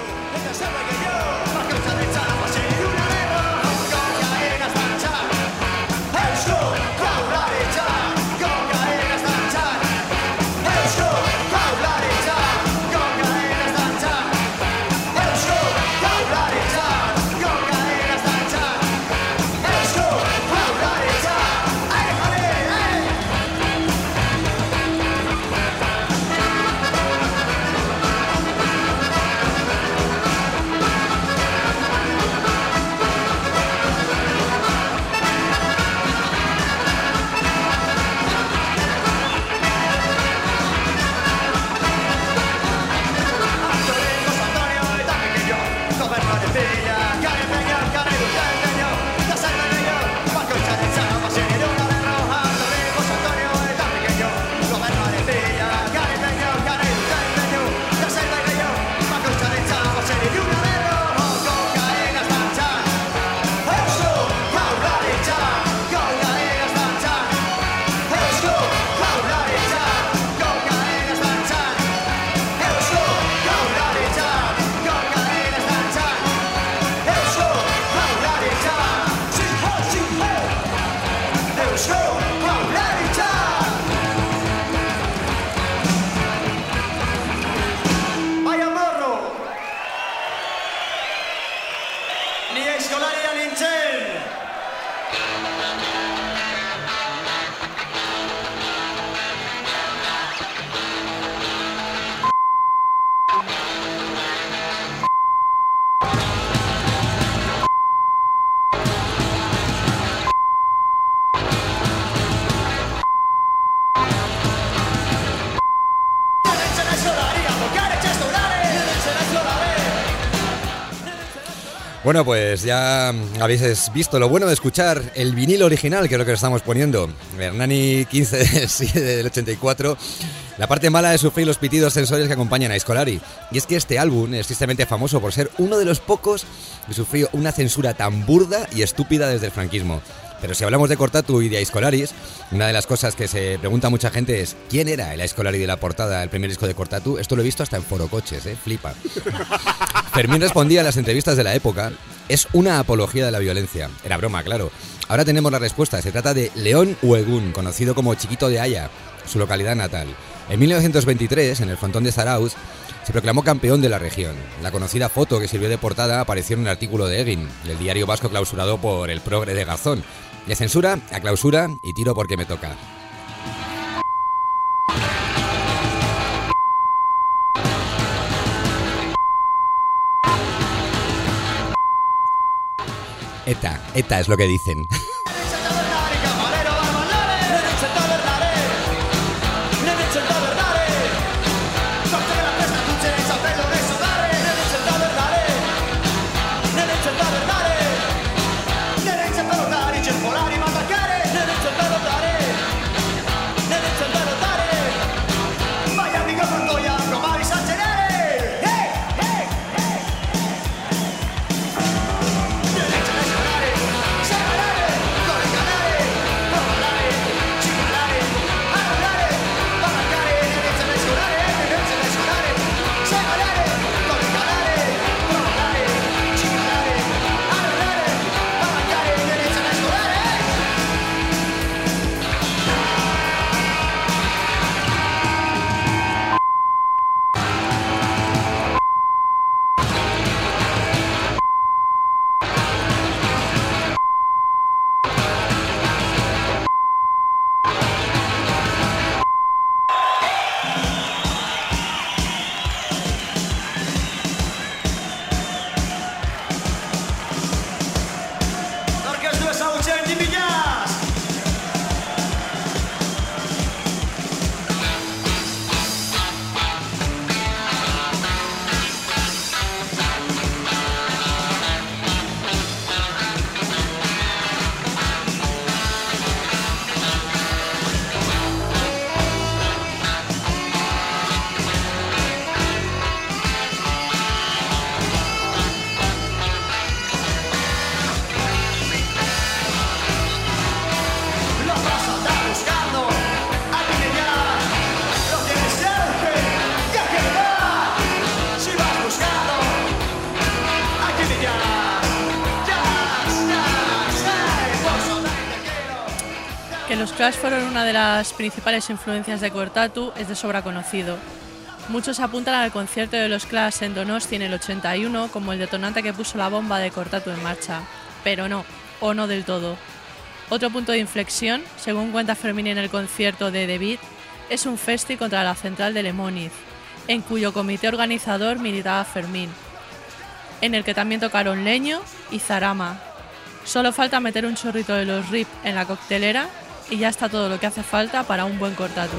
Bueno, pues ya habéis visto lo bueno de escuchar el vinilo original, que es lo que estamos poniendo. Hernani 15 del 84. La parte mala es sufrir los pitidos sensoriales que acompañan a Aizkolari. Y es que este álbum es tristemente famoso por ser uno de los pocos que sufrió una censura tan burda y estúpida desde el franquismo. Pero si hablamos de Kortatu y de Aizkolari, una de las cosas que se pregunta mucha gente es ¿quién era el Aizkolari de la portada del primer disco de Kortatu? Esto lo he visto hasta en Forocoches, flipa. Fermín respondía en las entrevistas de la época: es una apología de la violencia. Era broma, claro. Ahora tenemos la respuesta. Se trata de León Uegún, conocido como Chiquito de Haya, su localidad natal. En 1923, en el frontón de Zarauz, se proclamó campeón de la región. La conocida foto que sirvió de portada apareció en un artículo de Egin, el diario vasco clausurado por el progre de Garzón. De censura a clausura y tiro porque me toca. ETA es lo que dicen. Que los Clash fueron una de las principales influencias de Cortatu es de sobra conocido. Muchos apuntan al concierto de los Clash en Donosti en el 81 como el detonante que puso la bomba de Cortatu en marcha, pero no, o no del todo. Otro punto de inflexión, según cuenta Fermín en el concierto de The Beat, es un festi contra la central de Lemoniz, en cuyo comité organizador militaba Fermín, en el que también tocaron Leño y Zarama. Solo falta meter un chorrito de los RIP en la coctelera y ya está todo lo que hace falta para un buen Cortatu.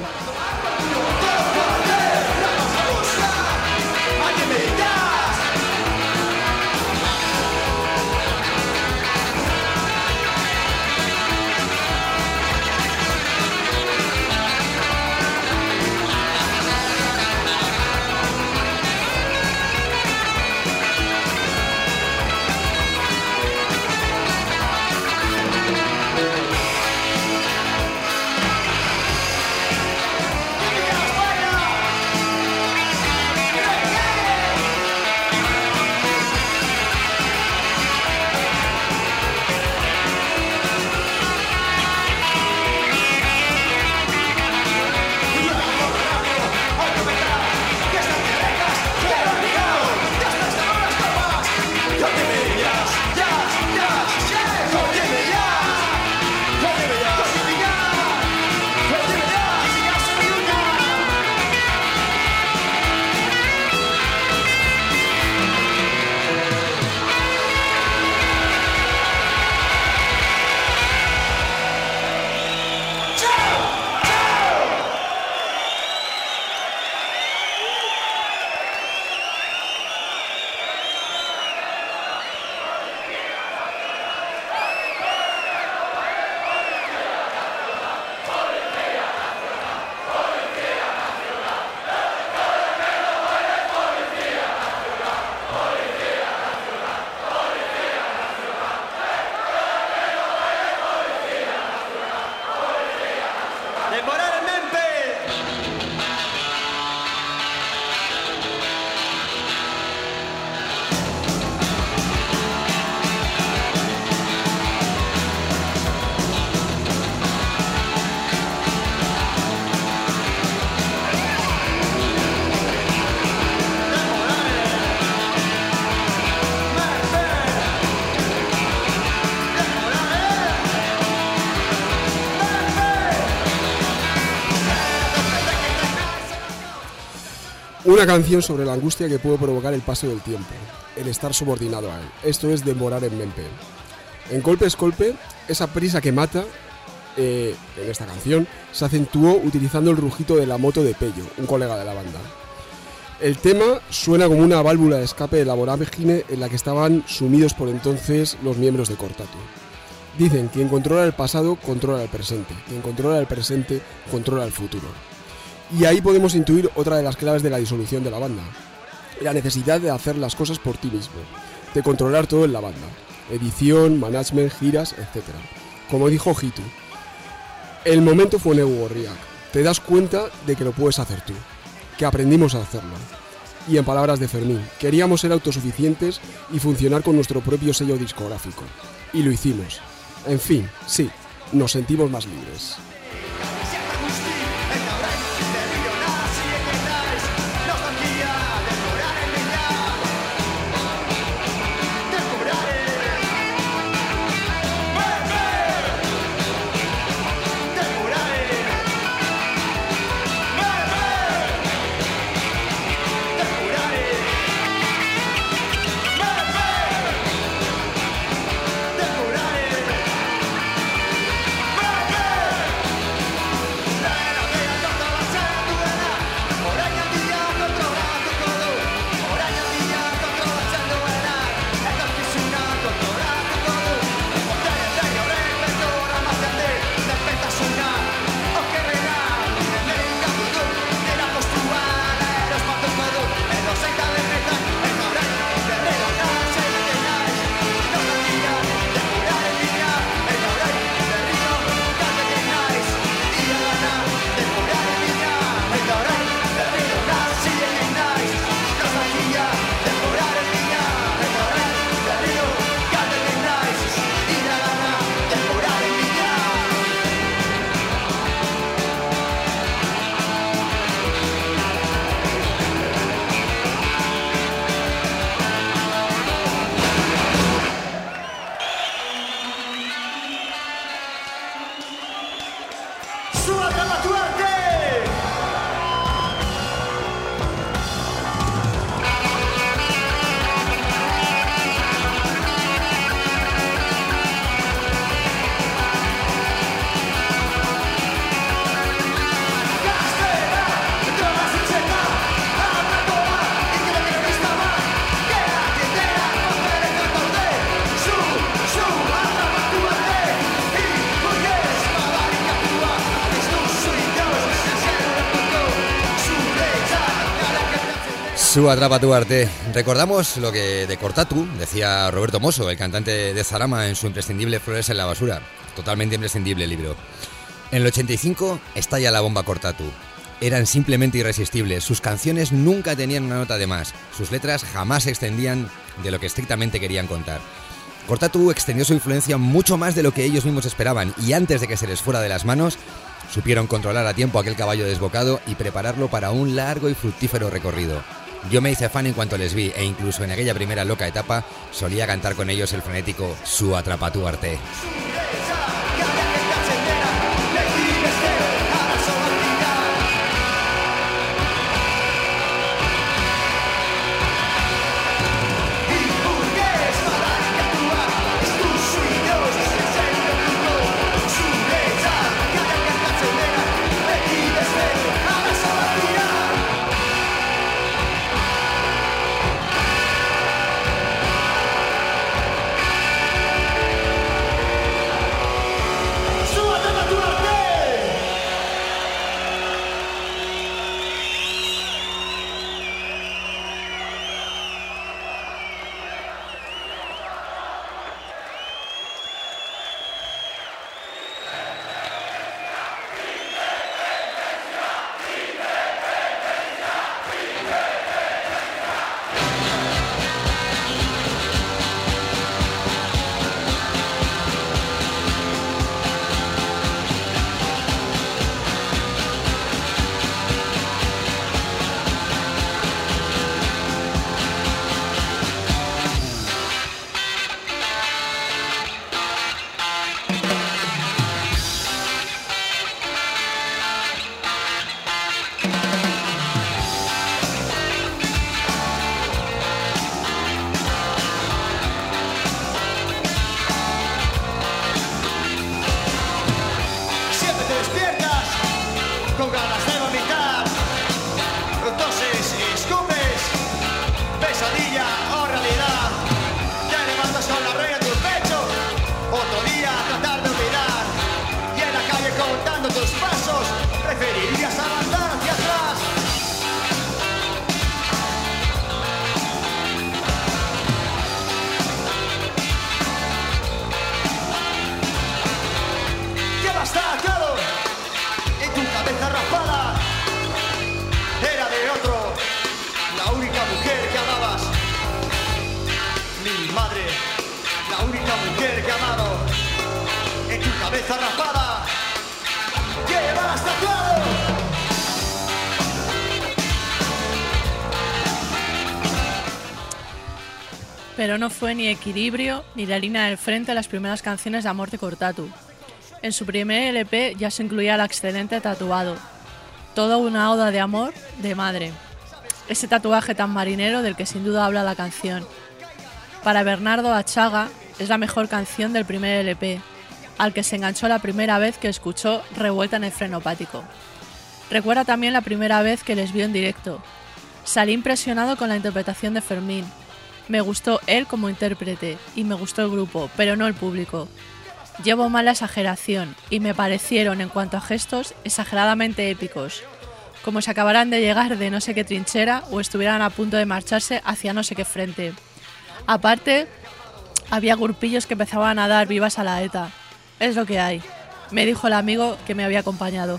Una canción sobre la angustia que puede provocar el paso del tiempo, el estar subordinado a él. Esto es Demorar en Mempe. En Colpe es Colpe, esa prisa que mata, en esta canción, se acentuó utilizando el rugito de la moto de Pello, un colega de la banda. El tema suena como una válvula de escape de la vorágine en la que estaban sumidos por entonces los miembros de Cortatu. Dicen, quien controla el pasado, controla el presente. Quien controla el presente, controla el futuro. Y ahí podemos intuir otra de las claves de la disolución de la banda. La necesidad de hacer las cosas por ti mismo. De controlar todo en la banda. Edición, management, giras, etc. Como dijo Hitu, el momento fue Negu Gorriak. Te das cuenta de que lo puedes hacer tú. Que aprendimos a hacerlo. Y en palabras de Fermín, queríamos ser autosuficientes y funcionar con nuestro propio sello discográfico. Y lo hicimos. En fin, sí, nos sentimos más libres. Su Atrapa tu arte. Recordamos lo que de Cortatu decía Roberto Mosso, el cantante de Zarama, en su imprescindible Flores en la basura. Totalmente imprescindible el libro. En el 85 estalla la bomba Cortatu. Eran simplemente irresistibles. Sus canciones nunca tenían una nota de más. Sus letras jamás se extendían de lo que estrictamente querían contar. Cortatu extendió su influencia mucho más de lo que ellos mismos esperaban, y antes de que se les fuera de las manos, supieron controlar a tiempo aquel caballo desbocado y prepararlo para un largo y fructífero recorrido. Yo me hice fan en cuanto les vi, e incluso en aquella primera loca etapa solía cantar con ellos el frenético Su Atrapa tu arte. Pero no fue ni Equilibrio ni la línea del frente las primeras canciones de amor de Cortatu. En su primer LP ya se incluía el excelente Tatuado, toda una oda de amor de madre. Ese tatuaje tan marinero del que sin duda habla la canción. Para Bernardo Achaga es la mejor canción del primer LP, al que se enganchó la primera vez que escuchó Revuelta en el frenopático. Recuerda también la primera vez que les vio en directo. Salí impresionado con la interpretación de Fermín. Me gustó él como intérprete y me gustó el grupo, pero no el público. Llevo mal la exageración y me parecieron, en cuanto a gestos, exageradamente épicos, como si acabaran de llegar de no sé qué trinchera o estuvieran a punto de marcharse hacia no sé qué frente. Aparte, había grupillos que empezaban a dar vivas a la ETA. Es lo que hay, me dijo el amigo que me había acompañado.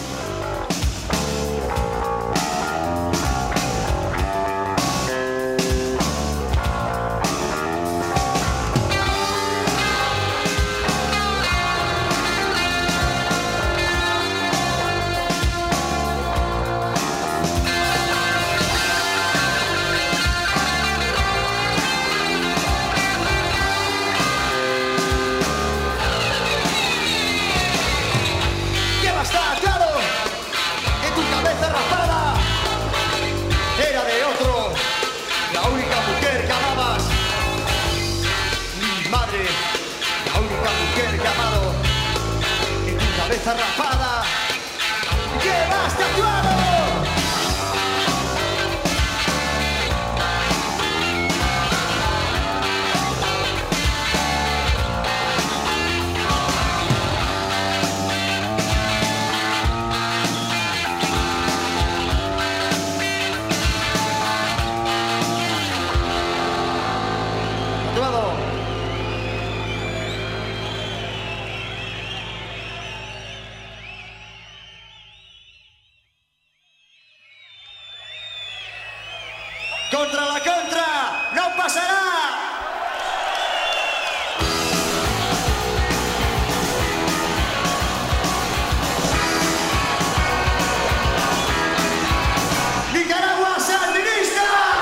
Rapada, llevas tatuado. contra la contra, no pasará. Nicaragua sandinista.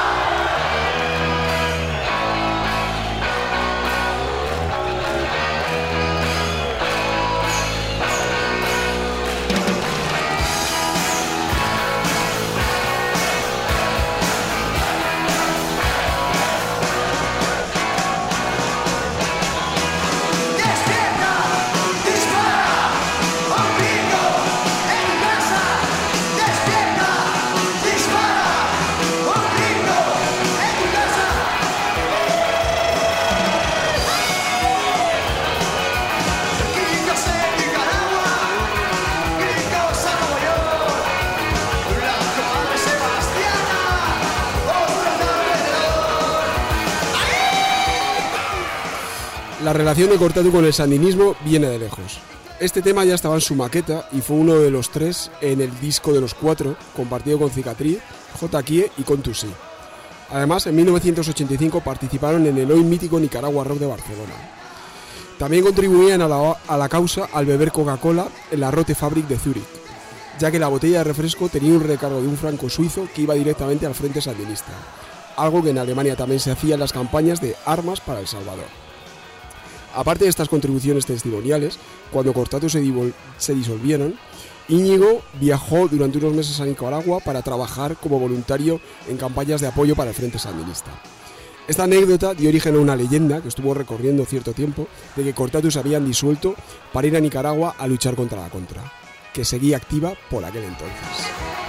La relación de Cortatu con el sandinismo viene de lejos. Este tema ya estaba en su maqueta y fue uno de los 3 en el disco de los 4, compartido con Cicatriz, J. Kie y con Tusi. Además, en 1985 participaron en el hoy mítico Nicaragua Rock de Barcelona. También contribuían a la causa al beber Coca-Cola en la Rote Fabrik de Zúrich, ya que la botella de refresco tenía un recargo de un franco suizo que iba directamente al frente sandinista, algo que en Alemania también se hacía en las campañas de armas para El Salvador. Aparte de estas contribuciones testimoniales, cuando Cortatu se disolvieron, Íñigo viajó durante unos meses a Nicaragua para trabajar como voluntario en campañas de apoyo para el Frente Sandinista. Esta anécdota dio origen a una leyenda que estuvo recorriendo cierto tiempo de que Cortatu se habían disuelto para ir a Nicaragua a luchar contra la Contra, que seguía activa por aquel entonces.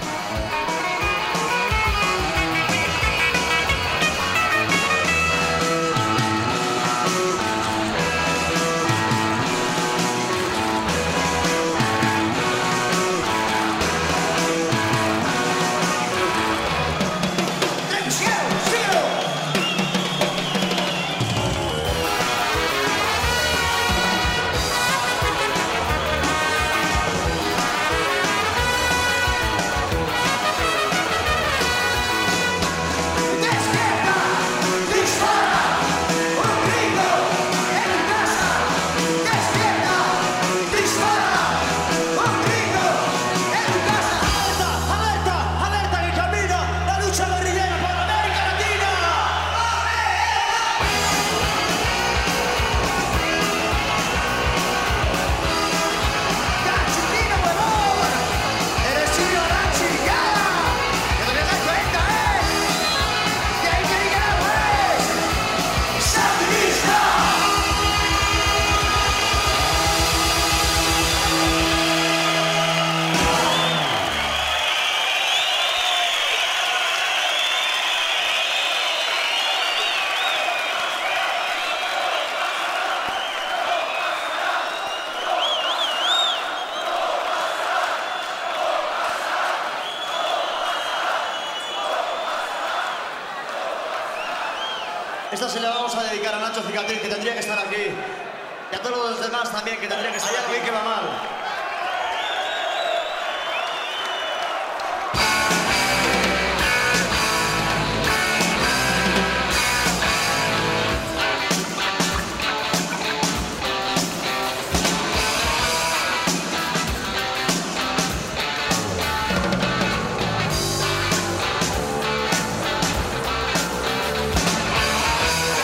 Esta se la vamos a dedicar a Nacho Cicatriz, que tendría que estar aquí. Y a todos los demás también, que tendrían que estar aquí, que va mal.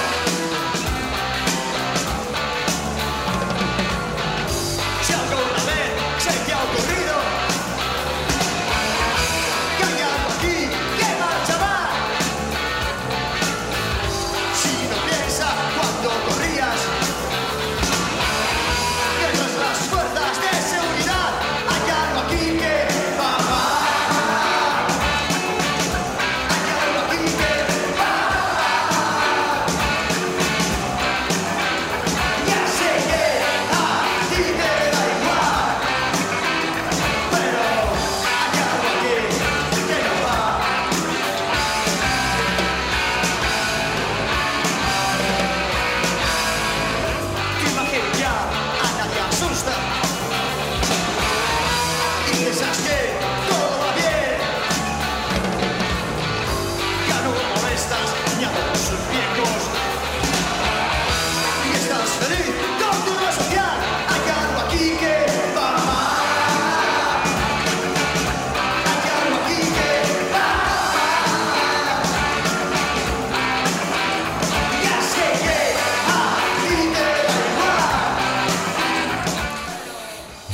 Si alguna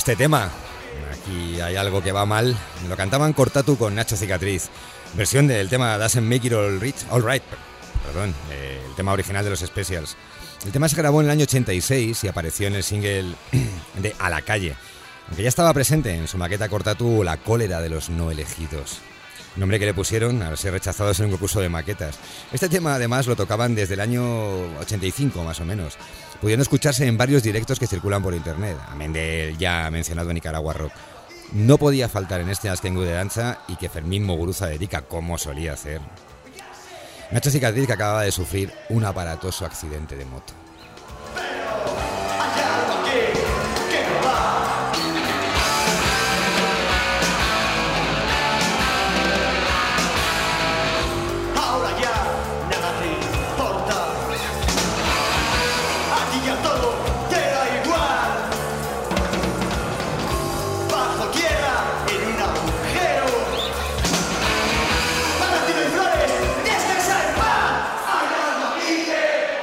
este tema. Aquí hay algo que va mal. Lo cantaban Cortatu con Nacho Cicatriz. Versión del tema Doesn't Make It All Right. Perdón, el tema original de los Specials. El tema se grabó en el año 86 y apareció en el single de A la calle, aunque ya estaba presente en su maqueta Cortatu La cólera de los no elegidos, nombre que le pusieron al ser rechazados en un concurso de maquetas. Este tema además lo tocaban desde el año 85 más o menos, pudiendo escucharse en varios directos que circulan por internet, amén del ya mencionado Nicaragua Rock. No podía faltar en este Askengu de danza y que Fermín Muguruza dedica como solía hacer. Nacho Cicatriz, que acababa de sufrir un aparatoso accidente de moto. Ahora ya nada te importa. A ti ya todo te da igual. Bajo tierra en un agujero. Para ti no hay flores, descansa en paz. Hay algo aquí que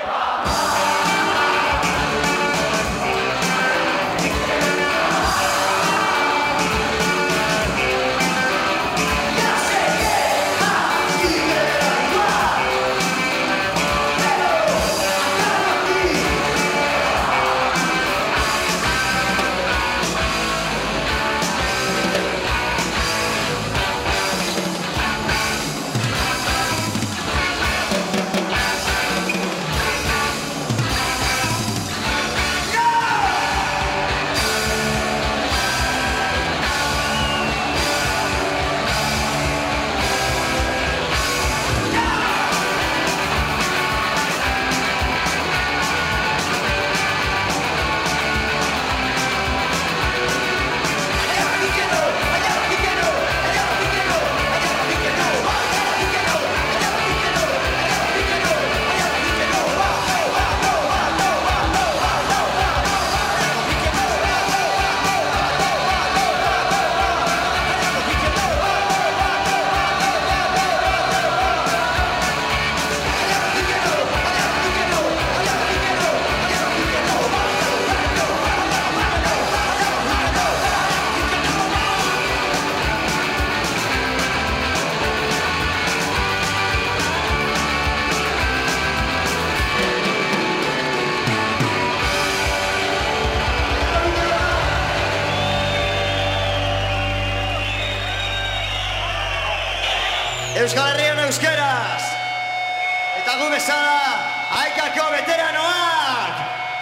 Euskal Herrian euskeraz. Eta gu bezala, haikako veteranoak.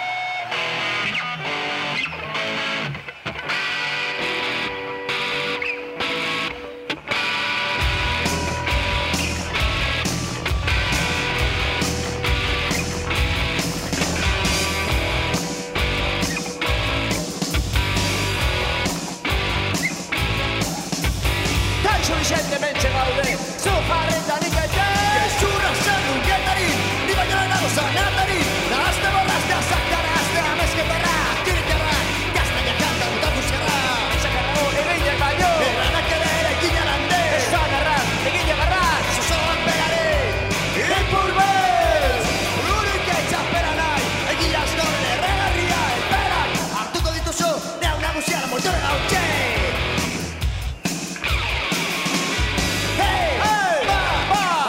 Kaixo Vicente Mentxe gaude, zu jarretan ikete. Gezurra zen dugetari, ni baino lehenago zanatari. Nahazte borrazte azakarazte amezketarra. Tiritarra, gaztaina kanta mutatu zerra. Zakarrago egine baino, erranak ere ekin alande. Zakarra, egine garra, zozoan pegare. Ipur bez, ururik etxapera nahi. Egia azkoren erregarria, esperak. Hartuko dituzu, neu nagusia motore gautxe. Hey, hey, ba, ba.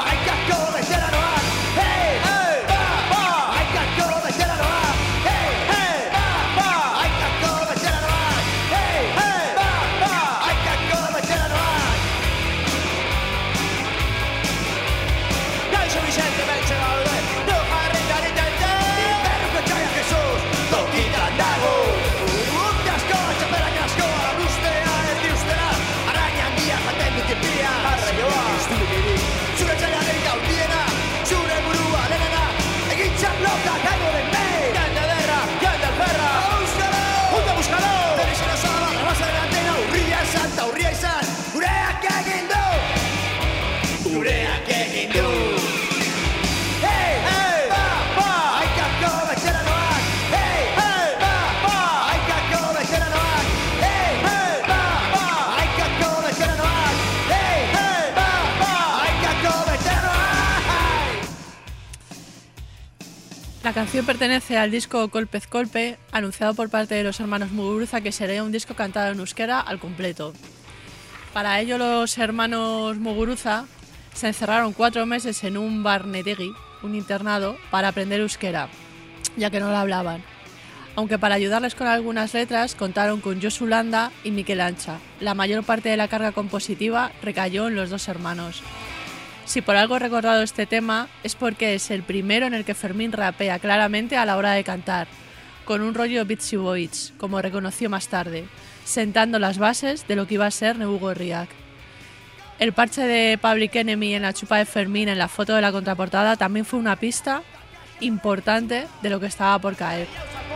canción pertenece al disco Kolpez Kolpe, anunciado por parte de los hermanos Muguruza que sería un disco cantado en euskera al completo. Para ello los hermanos Muguruza se encerraron 4 meses en un barnetegi, un internado, para aprender euskera, ya que no lo hablaban. Aunque para ayudarles con algunas letras contaron con Josu Landa y Mikel Ancha. La mayor parte de la carga compositiva recayó en los dos hermanos. Si por algo he recordado este tema es porque es el primero en el que Fermín rapea claramente a la hora de cantar, con un rollo Beatsy Boys, como reconoció más tarde, sentando las bases de lo que iba a ser Nebugorriak. El parche de Public Enemy en la chupa de Fermín en la foto de la contraportada también fue una pista importante de lo que estaba por caer.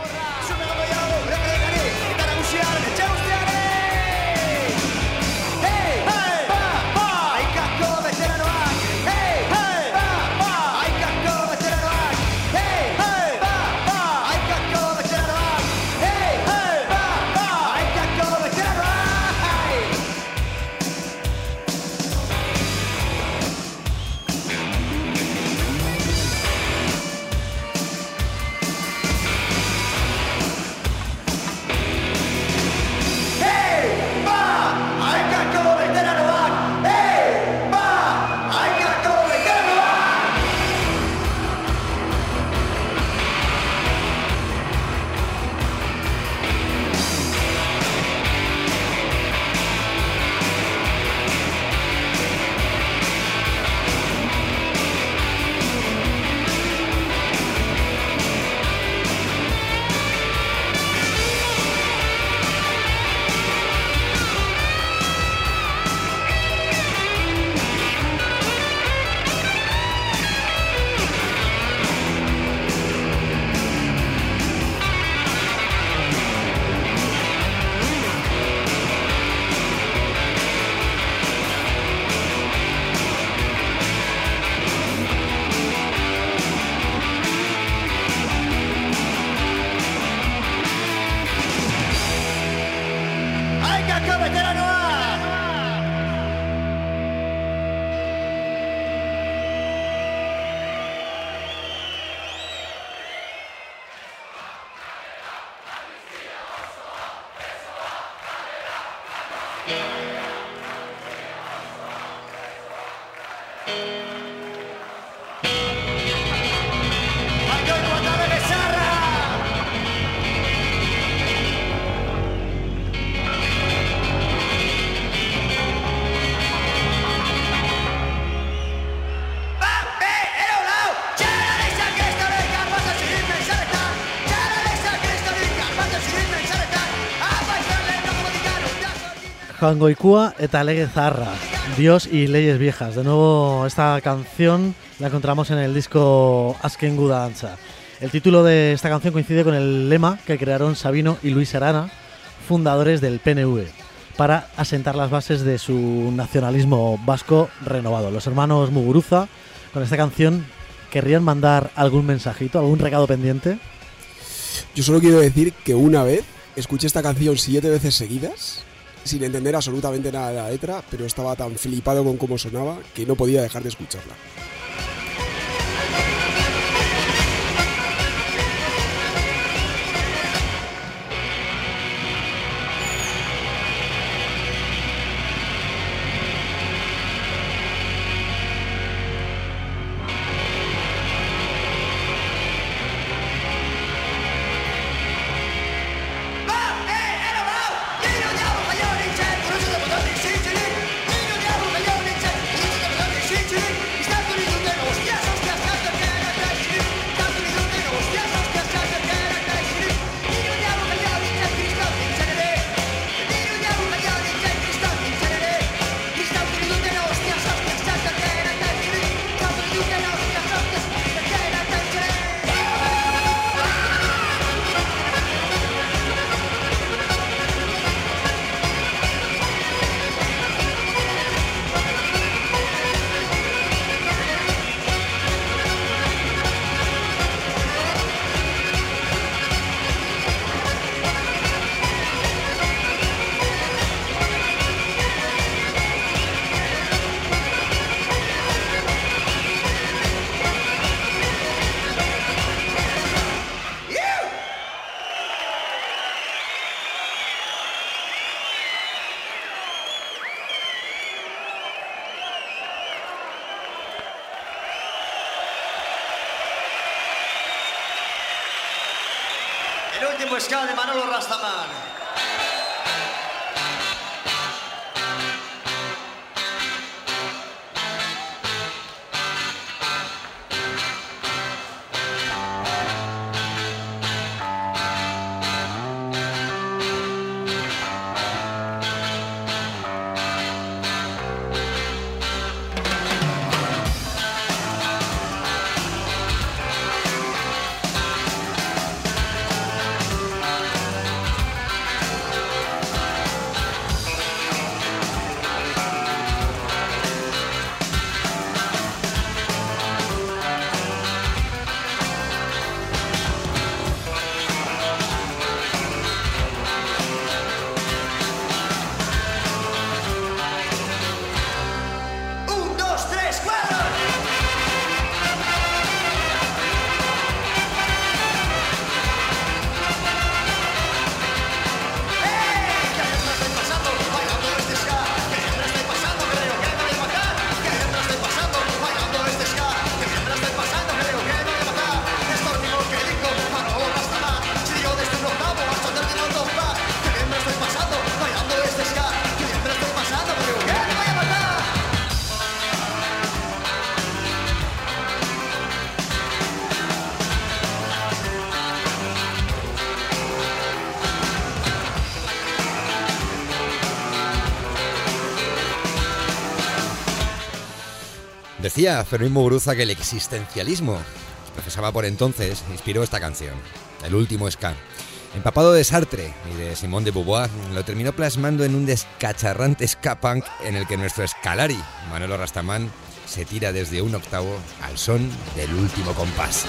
Jangoikua eta Lege Zaharra, Dios y leyes viejas. De nuevo, esta canción la encontramos en el disco Azken Guda Antza. El título de esta canción coincide con el lema que crearon Sabino y Luis Arana, fundadores del PNV, para asentar las bases de su nacionalismo vasco renovado. Los hermanos Muguruza, con esta canción, ¿querrían mandar algún mensajito, algún recado pendiente? Yo solo quiero decir que una vez escuché esta canción 7 veces seguidas, sin entender absolutamente nada de la letra, pero estaba tan flipado con cómo sonaba que no podía dejar de escucharla. Estados Unidos último ska de Manolo Rastaman. Decía Fermín Muguruza que el existencialismo que profesaba por entonces inspiró esta canción, El último ska. Empapado de Sartre y de Simone de Beauvoir, lo terminó plasmando en un descacharrante ska punk en el que nuestro escalari, Manolo Rastaman, se tira desde un octavo al son del último compás.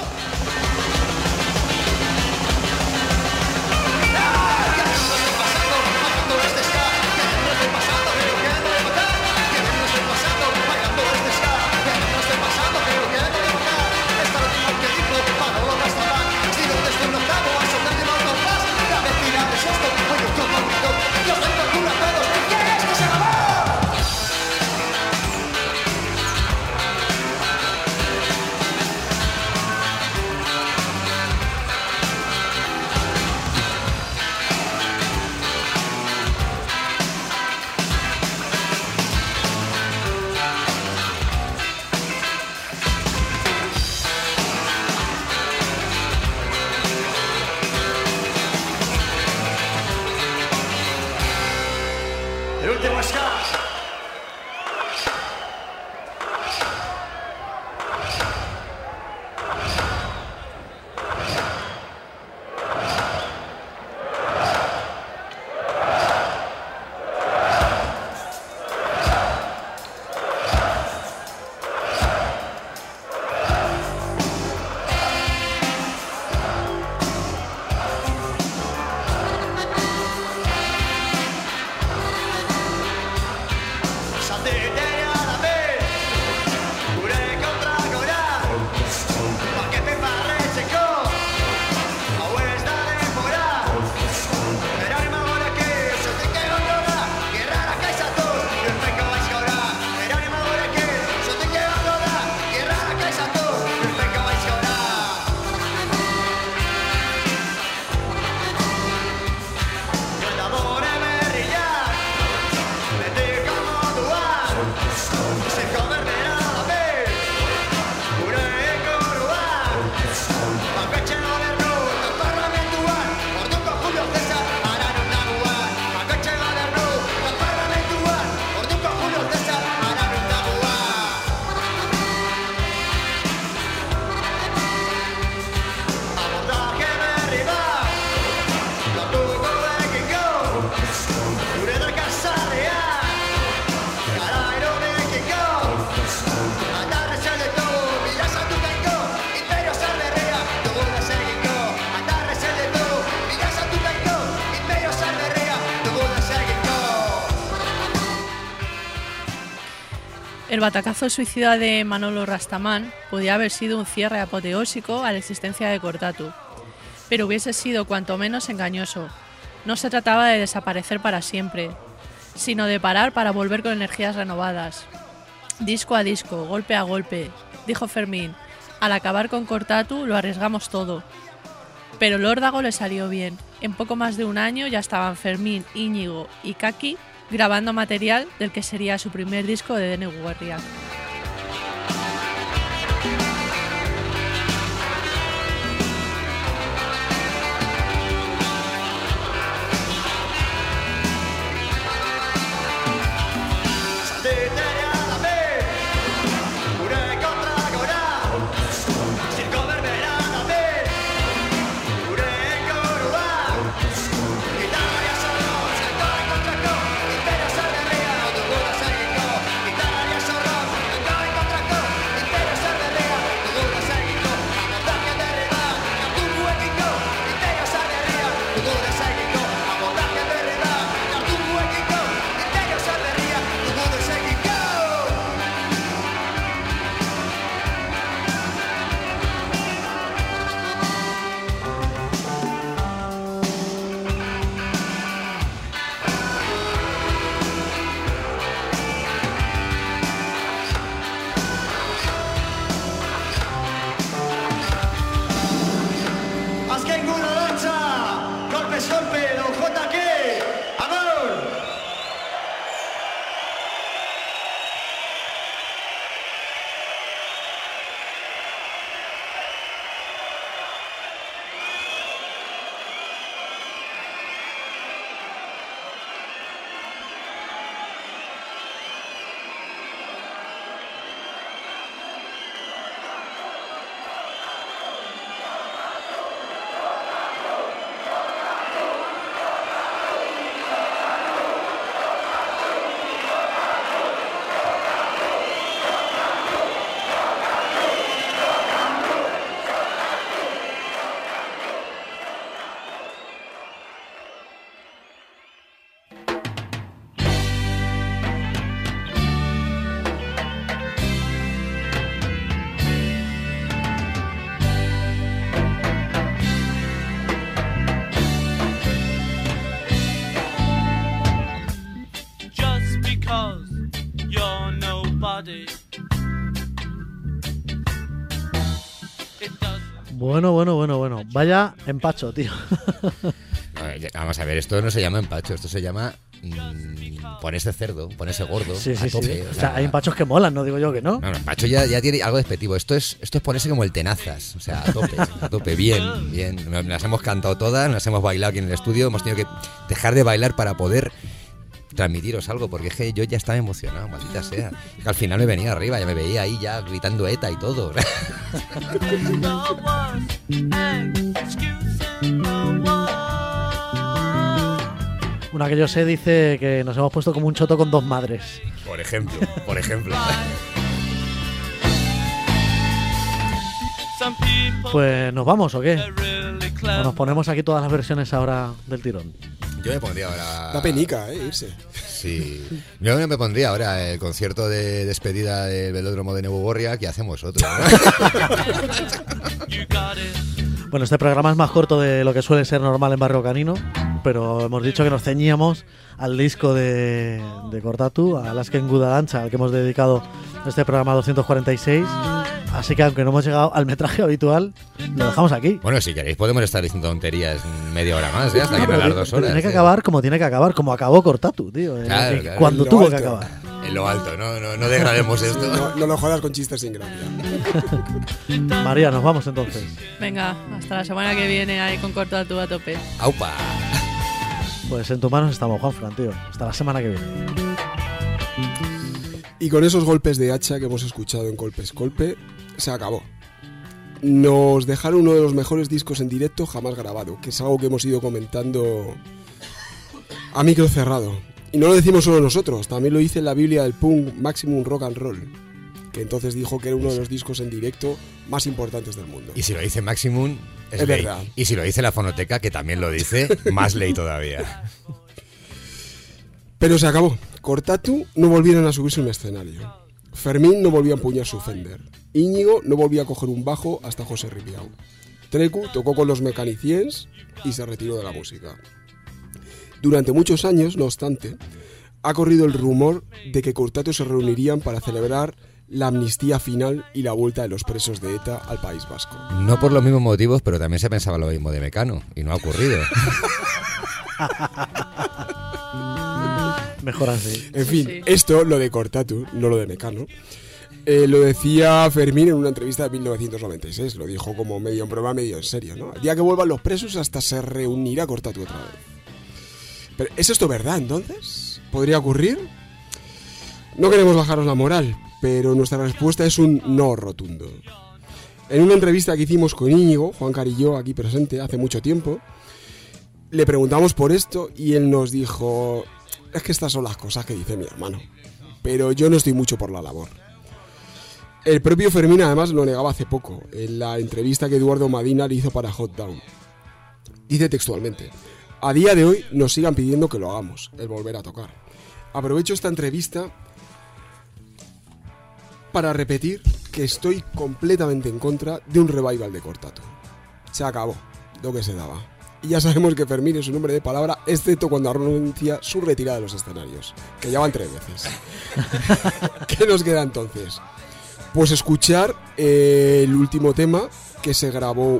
El batacazo suicida de Manolo Rastaman podía haber sido un cierre apoteósico a la existencia de Cortatu, pero hubiese sido cuanto menos engañoso. No se trataba de desaparecer para siempre, sino de parar para volver con energías renovadas. Disco a disco, golpe a golpe, dijo Fermín, al acabar con Cortatu lo arriesgamos todo. Pero el órdago le salió bien. En poco más de un año ya estaban Fermín, Íñigo y Kaki grabando material del que sería su primer disco de Negu Gorriak. Bueno. Vaya empacho, tío. Vamos a ver, esto no se llama empacho, esto se llama ponerse cerdo, ponerse gordo. Sí. A tope, O sea, hay empachos que molan, no digo yo que no. No, empacho ya tiene algo despectivo. Esto es ponerse como el tenazas. O sea, a tope, bien. Nos las hemos cantado todas, nos las hemos bailado aquí en el estudio. Hemos tenido que dejar de bailar para poder transmitiros algo, porque es que yo ya estaba emocionado, maldita sea. Es que al final me venía arriba, ya me veía ahí ya gritando ETA y todo. Una que yo sé dice que nos hemos puesto como un choto con dos madres. Por ejemplo. Pues ¿nos vamos o qué? ¿O nos ponemos aquí todas las versiones ahora del tirón? Yo me pondría ahora... Da penica, irse. Sí. Yo me pondría ahora el concierto de despedida del velódromo de Negu Gorriak y hacemos otro, ¿no? Bueno, este programa es más corto de lo que suele ser normal en Barrio Canino, pero hemos dicho que nos ceñíamos al disco de Kortatu, a Lasken Gudalancha, al que hemos dedicado este programa 246. Así que aunque no hemos llegado al metraje habitual, lo dejamos aquí. Bueno, si queréis podemos estar diciendo tonterías media hora más, hasta que no las 2 horas. Tiene que acabar como tiene que acabar, como acabó Kortatu, tío. Claro. Cuando tuvo que acabar. En lo alto, no degrademos esto. No lo jodas con chistes sin gracia. María, nos vamos entonces. Venga, hasta la semana que viene ahí con Kortatu a tope. ¡Aupa! Pues en tus manos estamos, Juanfran, tío. Hasta la semana que viene. Y con esos golpes de hacha que hemos escuchado en Colpe, se acabó. Nos dejaron uno de los mejores discos en directo jamás grabado, que es algo que hemos ido comentando a micro cerrado. Y no lo decimos solo nosotros, también lo dice en la Biblia del punk Maximum Rock and Roll, que entonces dijo que era uno de los discos en directo más importantes del mundo. Y si lo dice Maximum, es ley. Verdad. Y si lo dice la Fonoteca, que también lo dice, más ley todavía. Pero se acabó. Kortatu no volvieron a subirse a un escenario. Fermín no volvió a empuñar su Fender. Íñigo no volvió a coger un bajo hasta José Ripiau. Trecu tocó con los Mechaniciens y se retiró de la música. Durante muchos años, no obstante, ha corrido el rumor de que Kortatu se reunirían para celebrar la amnistía final y la vuelta de los presos de ETA al País Vasco. No por los mismos motivos, pero también se pensaba lo mismo de Mecano, y no ha ocurrido. Mejor así. En fin, Sí. esto, lo de Cortatu, no lo de Mecano, lo decía Fermín en una entrevista de 1996. Lo dijo como medio en broma, medio en serio, ¿no? El día que vuelvan los presos hasta se reunirá Cortatu otra vez. Pero, ¿es esto verdad entonces? ¿Podría ocurrir? No queremos bajaros la moral, pero nuestra respuesta es un no rotundo. En una entrevista que hicimos con Íñigo, Juan Carilló, aquí presente, hace mucho tiempo, le preguntamos por esto y él nos dijo: es que estas son las cosas que dice mi hermano, pero yo no estoy mucho por la labor. El propio Fermín además lo negaba hace poco, en la entrevista que Eduardo Madina le hizo para Hot Down. Dice textualmente: a día de hoy nos sigan pidiendo que lo hagamos, el volver a tocar. Aprovecho esta entrevista para repetir que estoy completamente en contra de un revival de Cortatu. Se acabó lo que se daba. Y ya sabemos que Fermín es un hombre de palabra, excepto cuando anuncia su retirada de los escenarios, que ya van 3 veces. ¿Qué nos queda entonces? Pues escuchar un último tema que se grabó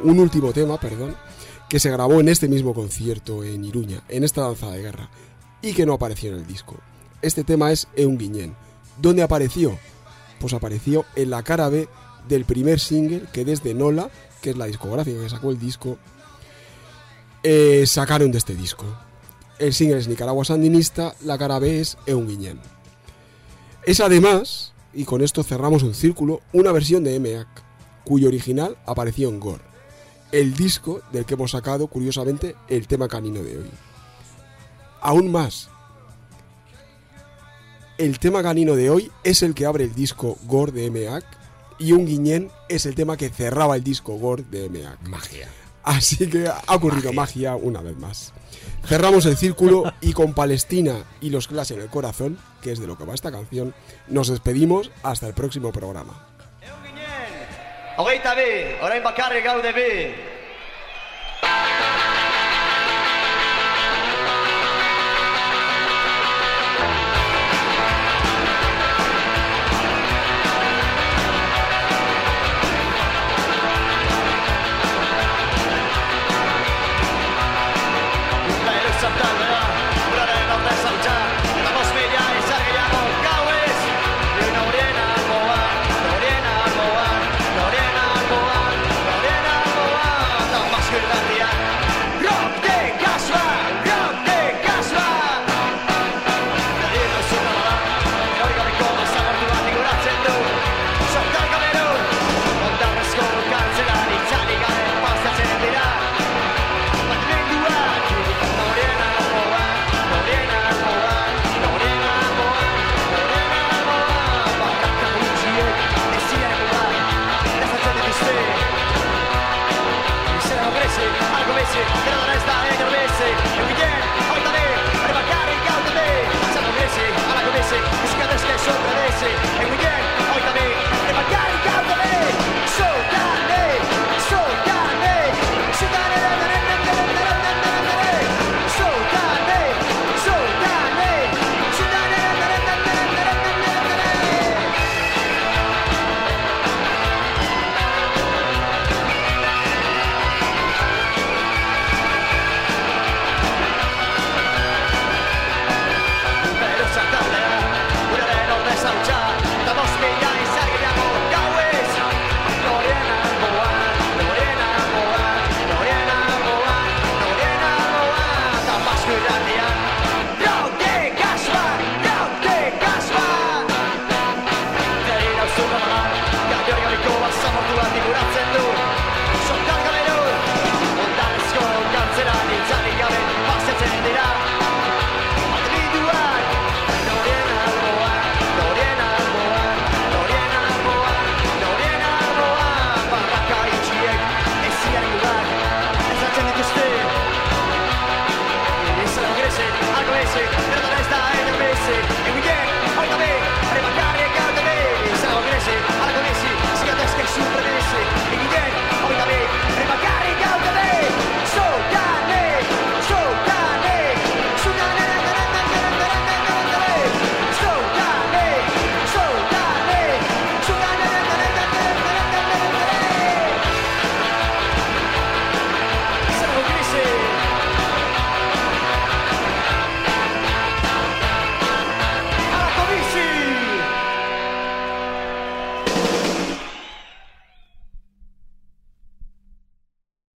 en este mismo concierto en Iruña, en esta danza de guerra, y que no apareció en el disco. Este tema es Eun Guiñén. ¿Dónde apareció? Pues apareció en la cara B del primer single que desde Nola, que es la discográfica que sacó el disco, sacaron de este disco. El single es Nicaragua Sandinista, la cara B es Eun Guiñén. Es además, y con esto cerramos un círculo, una versión de EMEAC, cuyo original apareció en Gore, el disco del que hemos sacado, curiosamente, el tema canino de hoy. Aún más, el tema canino de hoy es el que abre el disco Gore de EMEAC y Un Guiñén es el tema que cerraba el disco Gore de EMEAC. Magia. Así que ha ocurrido magia una vez más. Cerramos el círculo y con Palestina y los Clash en el corazón, que es de lo que va esta canción, nos despedimos hasta el próximo programa. Hogeita bi, orain bakarrik gaude bi.